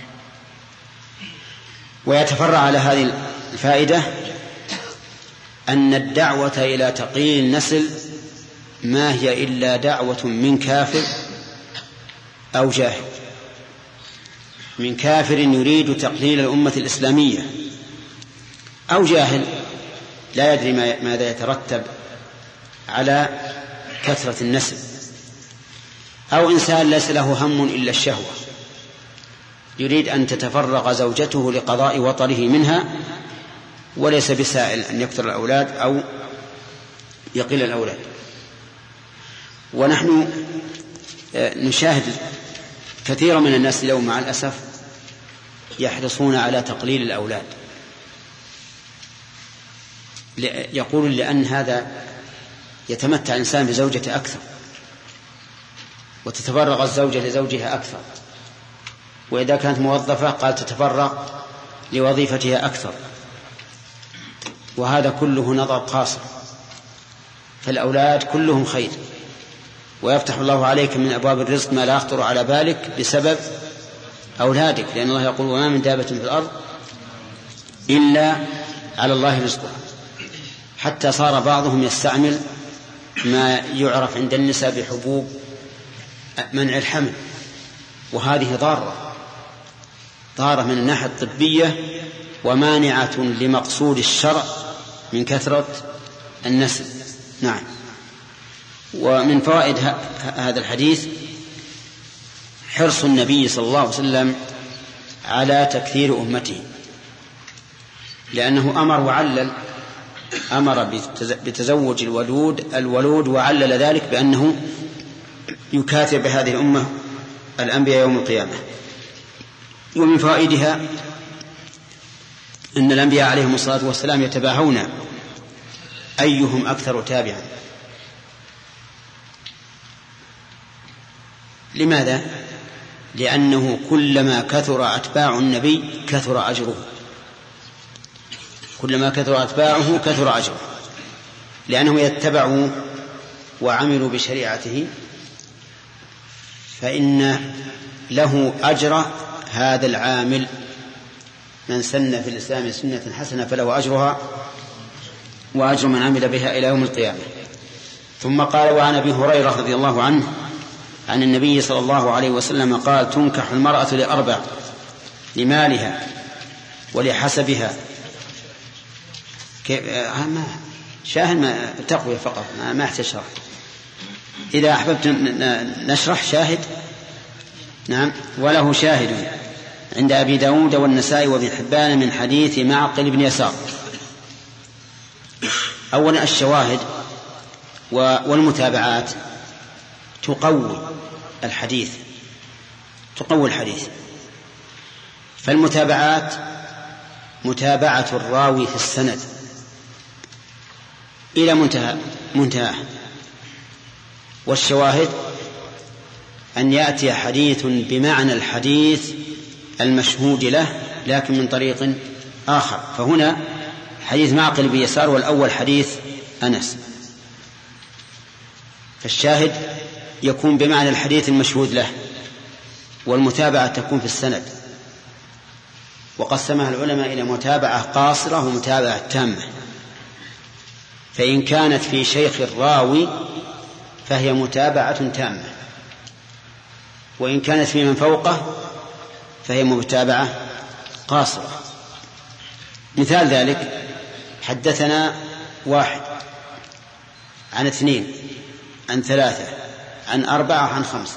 ويتفرع على هذه الفائدة أن الدعوة إلى تقليل النسل ما هي إلا دعوة من كافر أو جاهل، من كافر يريد تقليل الأمة الإسلامية أو جاهل لا يدري ماذا يترتب على كثرة النسل، أو إنسان ليس له هم إلا الشهوة يريد أن تتفرغ زوجته لقضاء وطره منها وليس بسائل أن يكثر الأولاد أو يقل الأولاد. ونحن نشاهد كثيرا من الناس اليوم مع الأسف يحرصون على تقليل الأولاد، يقول لأن هذا يتمتع الإنسان بزوجته أكثر وتتفرغ الزوجة لزوجها أكثر، وإذا كانت موظفة قال تتفرغ لوظيفتها أكثر، وهذا كله نظر قاصر. فالأولاد كلهم خير ويفتح الله عليك من أبواب الرزق ما لا يخطر على بالك بسبب أولادك، لأن الله يقول وما من دابة في الأرض إلا على الله رزقها. حتى صار بعضهم يستعمل ما يعرف عند النساء بحبوب منع الحمل، وهذه ضارة من الناحية الطبية ومانعة لمقصود الشرع من كثرة النسل. نعم. ومن فوائد هذا الحديث حرص النبي صلى الله عليه وسلم على تكثير أمته، لأنه أمر بتزوج الولود وعلل ذلك بأنه يكاثر بهذه الأمة الأنبياء يوم القيامة. ومن فوائدها أن الأنبياء عليهم الصلاة والسلام يتباهون أيهم أكثر تابعا. لماذا؟ لأنه كلما كثر أتباع النبي كثر أجره، كلما كثر أتباعه كثر أجره، لأنهم يتبعوا وعملوا بشريعته فإن له أجر هذا العامل. من سن في الإسلام سنة حسنة فله أجرها وأجر من عمل بها إلى يوم القيامة. ثم قال وعن أبي هريرة رضي الله عنه عن النبي صلى الله عليه وسلم قال تنكح المرأة ل4: لمالها ولحسبها. شاهد ما تقوية فقط ما يحتاج شرح. إذا أحببت نشرح شاهد. نعم. وله شاهد عند أبي داود والنسائي وابن حبان من حديث معقل بن يسار. أولا الشواهد والمتابعات تقوي الحديث، فالمتابعات متابعة الراوي في السند إلى منتهى، والشواهد أن يأتي حديث بمعنى الحديث المشهود له لكن من طريق آخر. فهنا حديث معقل بن يسار والأول حديث أنس، فالشاهد يكون بمعنى الحديث المشهود له، والمتابعة تكون في السند. وقسمها العلماء إلى متابعة قاصرة ومتابعة تامة. فإن كانت في شيخ الراوي فهي متابعة تامة، وإن كانت في من فوقه فهي متابعة قاصرة. مثال ذلك: حدثنا 1 عن 2 عن 3 عن 4 عن 5.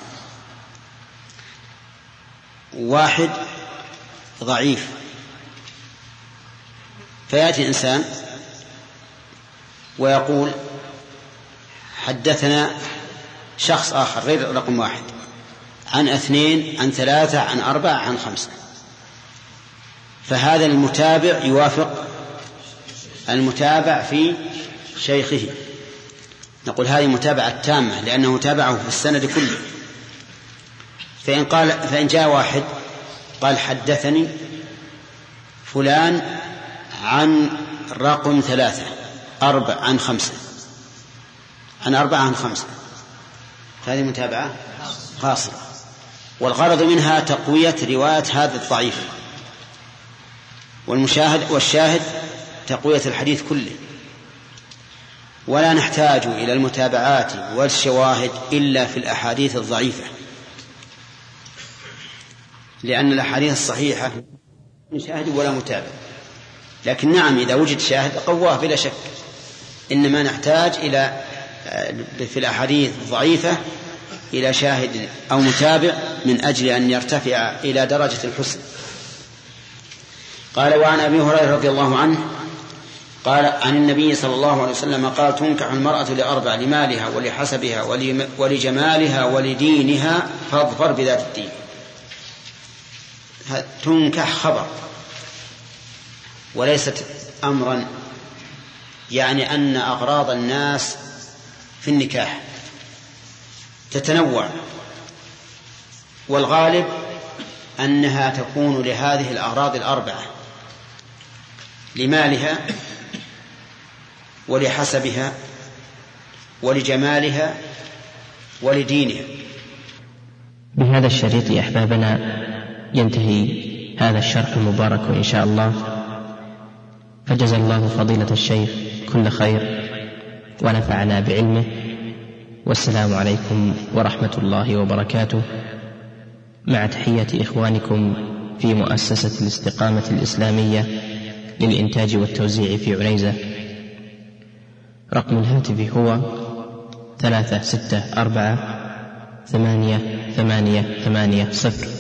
1 ضعيف، فيأتي إنسان ويقول: حدثنا شخص آخر غير رقم 1 عن 2 عن 3 عن 4 عن 5. فهذا المتابع يوافق المتابع في شيخه، نقول هذه متابعة تامة لأنه تابعه في السند كله. فإن جاء واحد قال: حدثني فلان عن رقم 3 4 عن 5 عن 4 عن 5، فهذه متابعة قاصرة، والغرض منها تقوية رواية هذا الضعيف، والشاهد تقوية الحديث كله. ولا نحتاج إلى المتابعات والشواهد إلا في الأحاديث الضعيفة، لأن الأحاديث الصحيحة من شاهد ولا متابع. لكن نعم، إذا وجد شاهد قواه بلا شك، إنما نحتاج إلى في الأحاديث الضعيفة إلى شاهد أو متابع من أجل أن يرتفع إلى درجة الحسن. قال: وعن أبي هريرة رضي الله عنه قال عن النبي صلى الله عليه وسلم قال: تنكح المرأة ل4: لمالها ولحسبها ولجمالها ولدينها فاظفر بذات الدين. تنكح خبر وليست أمرا، يعني أن أغراض الناس في النكاح تتنوع، والغالب أنها تكون لهذه الأغراض 4: لمالها ولحسبها ولجمالها ولدينها. بهذا الشريط أحبابنا ينتهي هذا الشرح المبارك إن شاء الله، فجزا الله فضيلة الشيخ كل خير ونفعنا بعلمه، والسلام عليكم ورحمة الله وبركاته، مع تحية إخوانكم في مؤسسة الاستقامة الإسلامية للإنتاج والتوزيع في عنيزة. رقم الهاتف هو 364 88880.